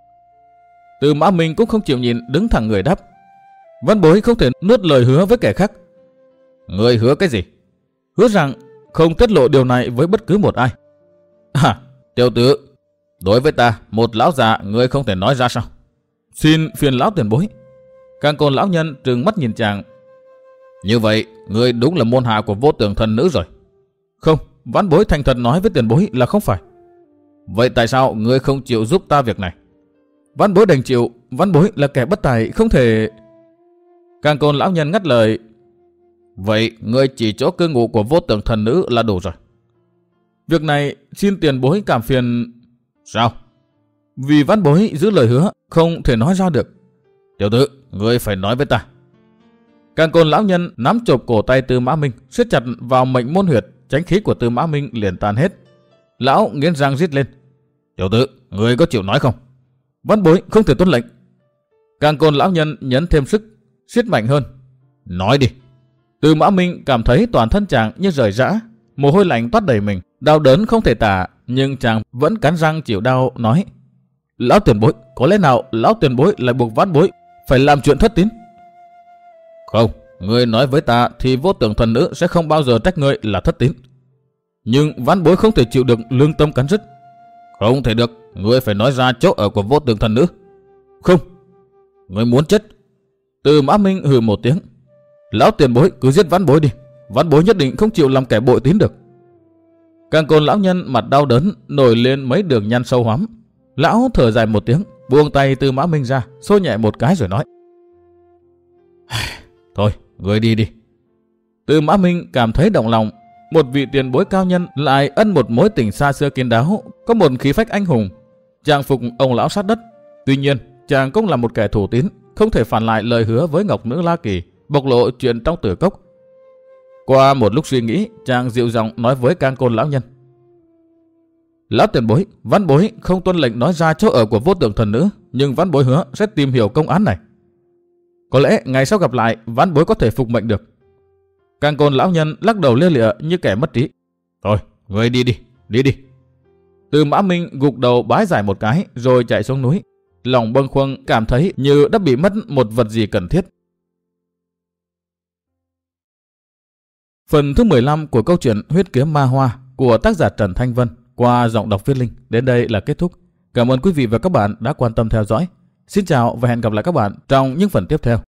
Từ Mã Minh cũng không chịu nhìn, đứng thẳng người đáp: văn bối không thể nuốt lời hứa với kẻ khác. Ngươi hứa cái gì? Hứa rằng không tiết lộ điều này với bất cứ một ai. À, tiểu tử, đối với ta, một lão già, ngươi không thể nói ra sao? Xin phiền lão tiền bối. Càng Côn lão nhân trừng mắt nhìn chàng: như vậy, ngươi đúng là môn hạ của Vô Tưởng Thần Nữ rồi. Không, vãn bối thành thật nói với tiền bối là không phải. Vậy tại sao ngươi không chịu giúp ta việc này? Vãn bối đành chịu, vãn bối là kẻ bất tài, không thể... Càng Côn lão nhân ngắt lời: vậy ngươi chỉ chỗ cư ngụ của Vô Tưởng Thần Nữ là đủ rồi. Việc này xin tiền bối cảm phiền. Sao? Vì vãn bối giữ lời hứa, không thể nói ra được. Tiểu tử, ngươi phải nói với ta. Càng Côn lão nhân nắm chộp cổ tay Tư Mã Minh, siết chặt vào mệnh môn huyệt, chánh khí của Tư Mã Minh liền tan hết. Lão nghiến răng rít lên: tiểu tử, ngươi có chịu nói không? Vãn bối không thể tuân lệnh. Càng Côn lão nhân nhấn thêm sức, siết mạnh hơn: nói đi. Tư Mã Minh cảm thấy toàn thân chàng như rời rã, mồ hôi lạnh toát đầy mình, đau đớn không thể tả, nhưng chàng vẫn cắn răng chịu đau nói: lão tiền bối, có lẽ nào lão tiền bối lại buộc vãn bối phải làm chuyện thất tín? Không, ngươi nói với ta thì Vô Tưởng Thần Nữ sẽ không bao giờ trách ngươi là thất tín. Nhưng vãn bối không thể chịu được lương tâm cắn rứt. Không thể được, ngươi phải nói ra chỗ ở của Vô Tưởng Thần Nữ. Không, ngươi muốn chết. Tư Mã Minh hừ một tiếng: lão tiền bối cứ giết vãn bối đi, vãn bối nhất định không chịu làm kẻ bội tín được. Càng Côn lão nhân mặt đau đớn nổi lên mấy đường nhăn sâu hoắm. Lão thở dài một tiếng, buông tay Tư Mã Minh ra, xô nhẹ một cái rồi nói: thôi, ngươi đi đi. Tư Mã Minh cảm thấy động lòng. Một vị tiền bối cao nhân lại ân một mối tình xa xưa kín đáo, có một khí phách anh hùng. Chàng phục ông lão sát đất. Tuy nhiên, chàng cũng là một kẻ thủ tín, không thể phản lại lời hứa với Ngọc Nữ La Kỳ, bộc lộ chuyện trong Tử Cốc. Qua một lúc suy nghĩ, chàng dịu giọng nói với Càng Côn lão nhân: lão tiền bối, vãn bối không tuân lệnh nói ra chỗ ở của Vô Tưởng Thần Nữ, nhưng vãn bối hứa sẽ tìm hiểu công án này. Có lẽ ngày sau gặp lại, vãn bối có thể phục mệnh được. Càng Côn lão nhân lắc đầu lia lịa như kẻ mất trí: thôi, ngươi đi đi, đi đi. Tư Mã Minh gục đầu bái giải một cái rồi chạy xuống núi, lòng bâng khuâng, cảm thấy như đã bị mất một vật gì cần thiết. Phần thứ 15 của câu chuyện Huyết Kiếm Ma Hoa của tác giả Trần Thanh Vân qua giọng đọc Viết Linh đến đây là kết thúc. Cảm ơn quý vị và các bạn đã quan tâm theo dõi. Xin chào và hẹn gặp lại các bạn trong những phần tiếp theo.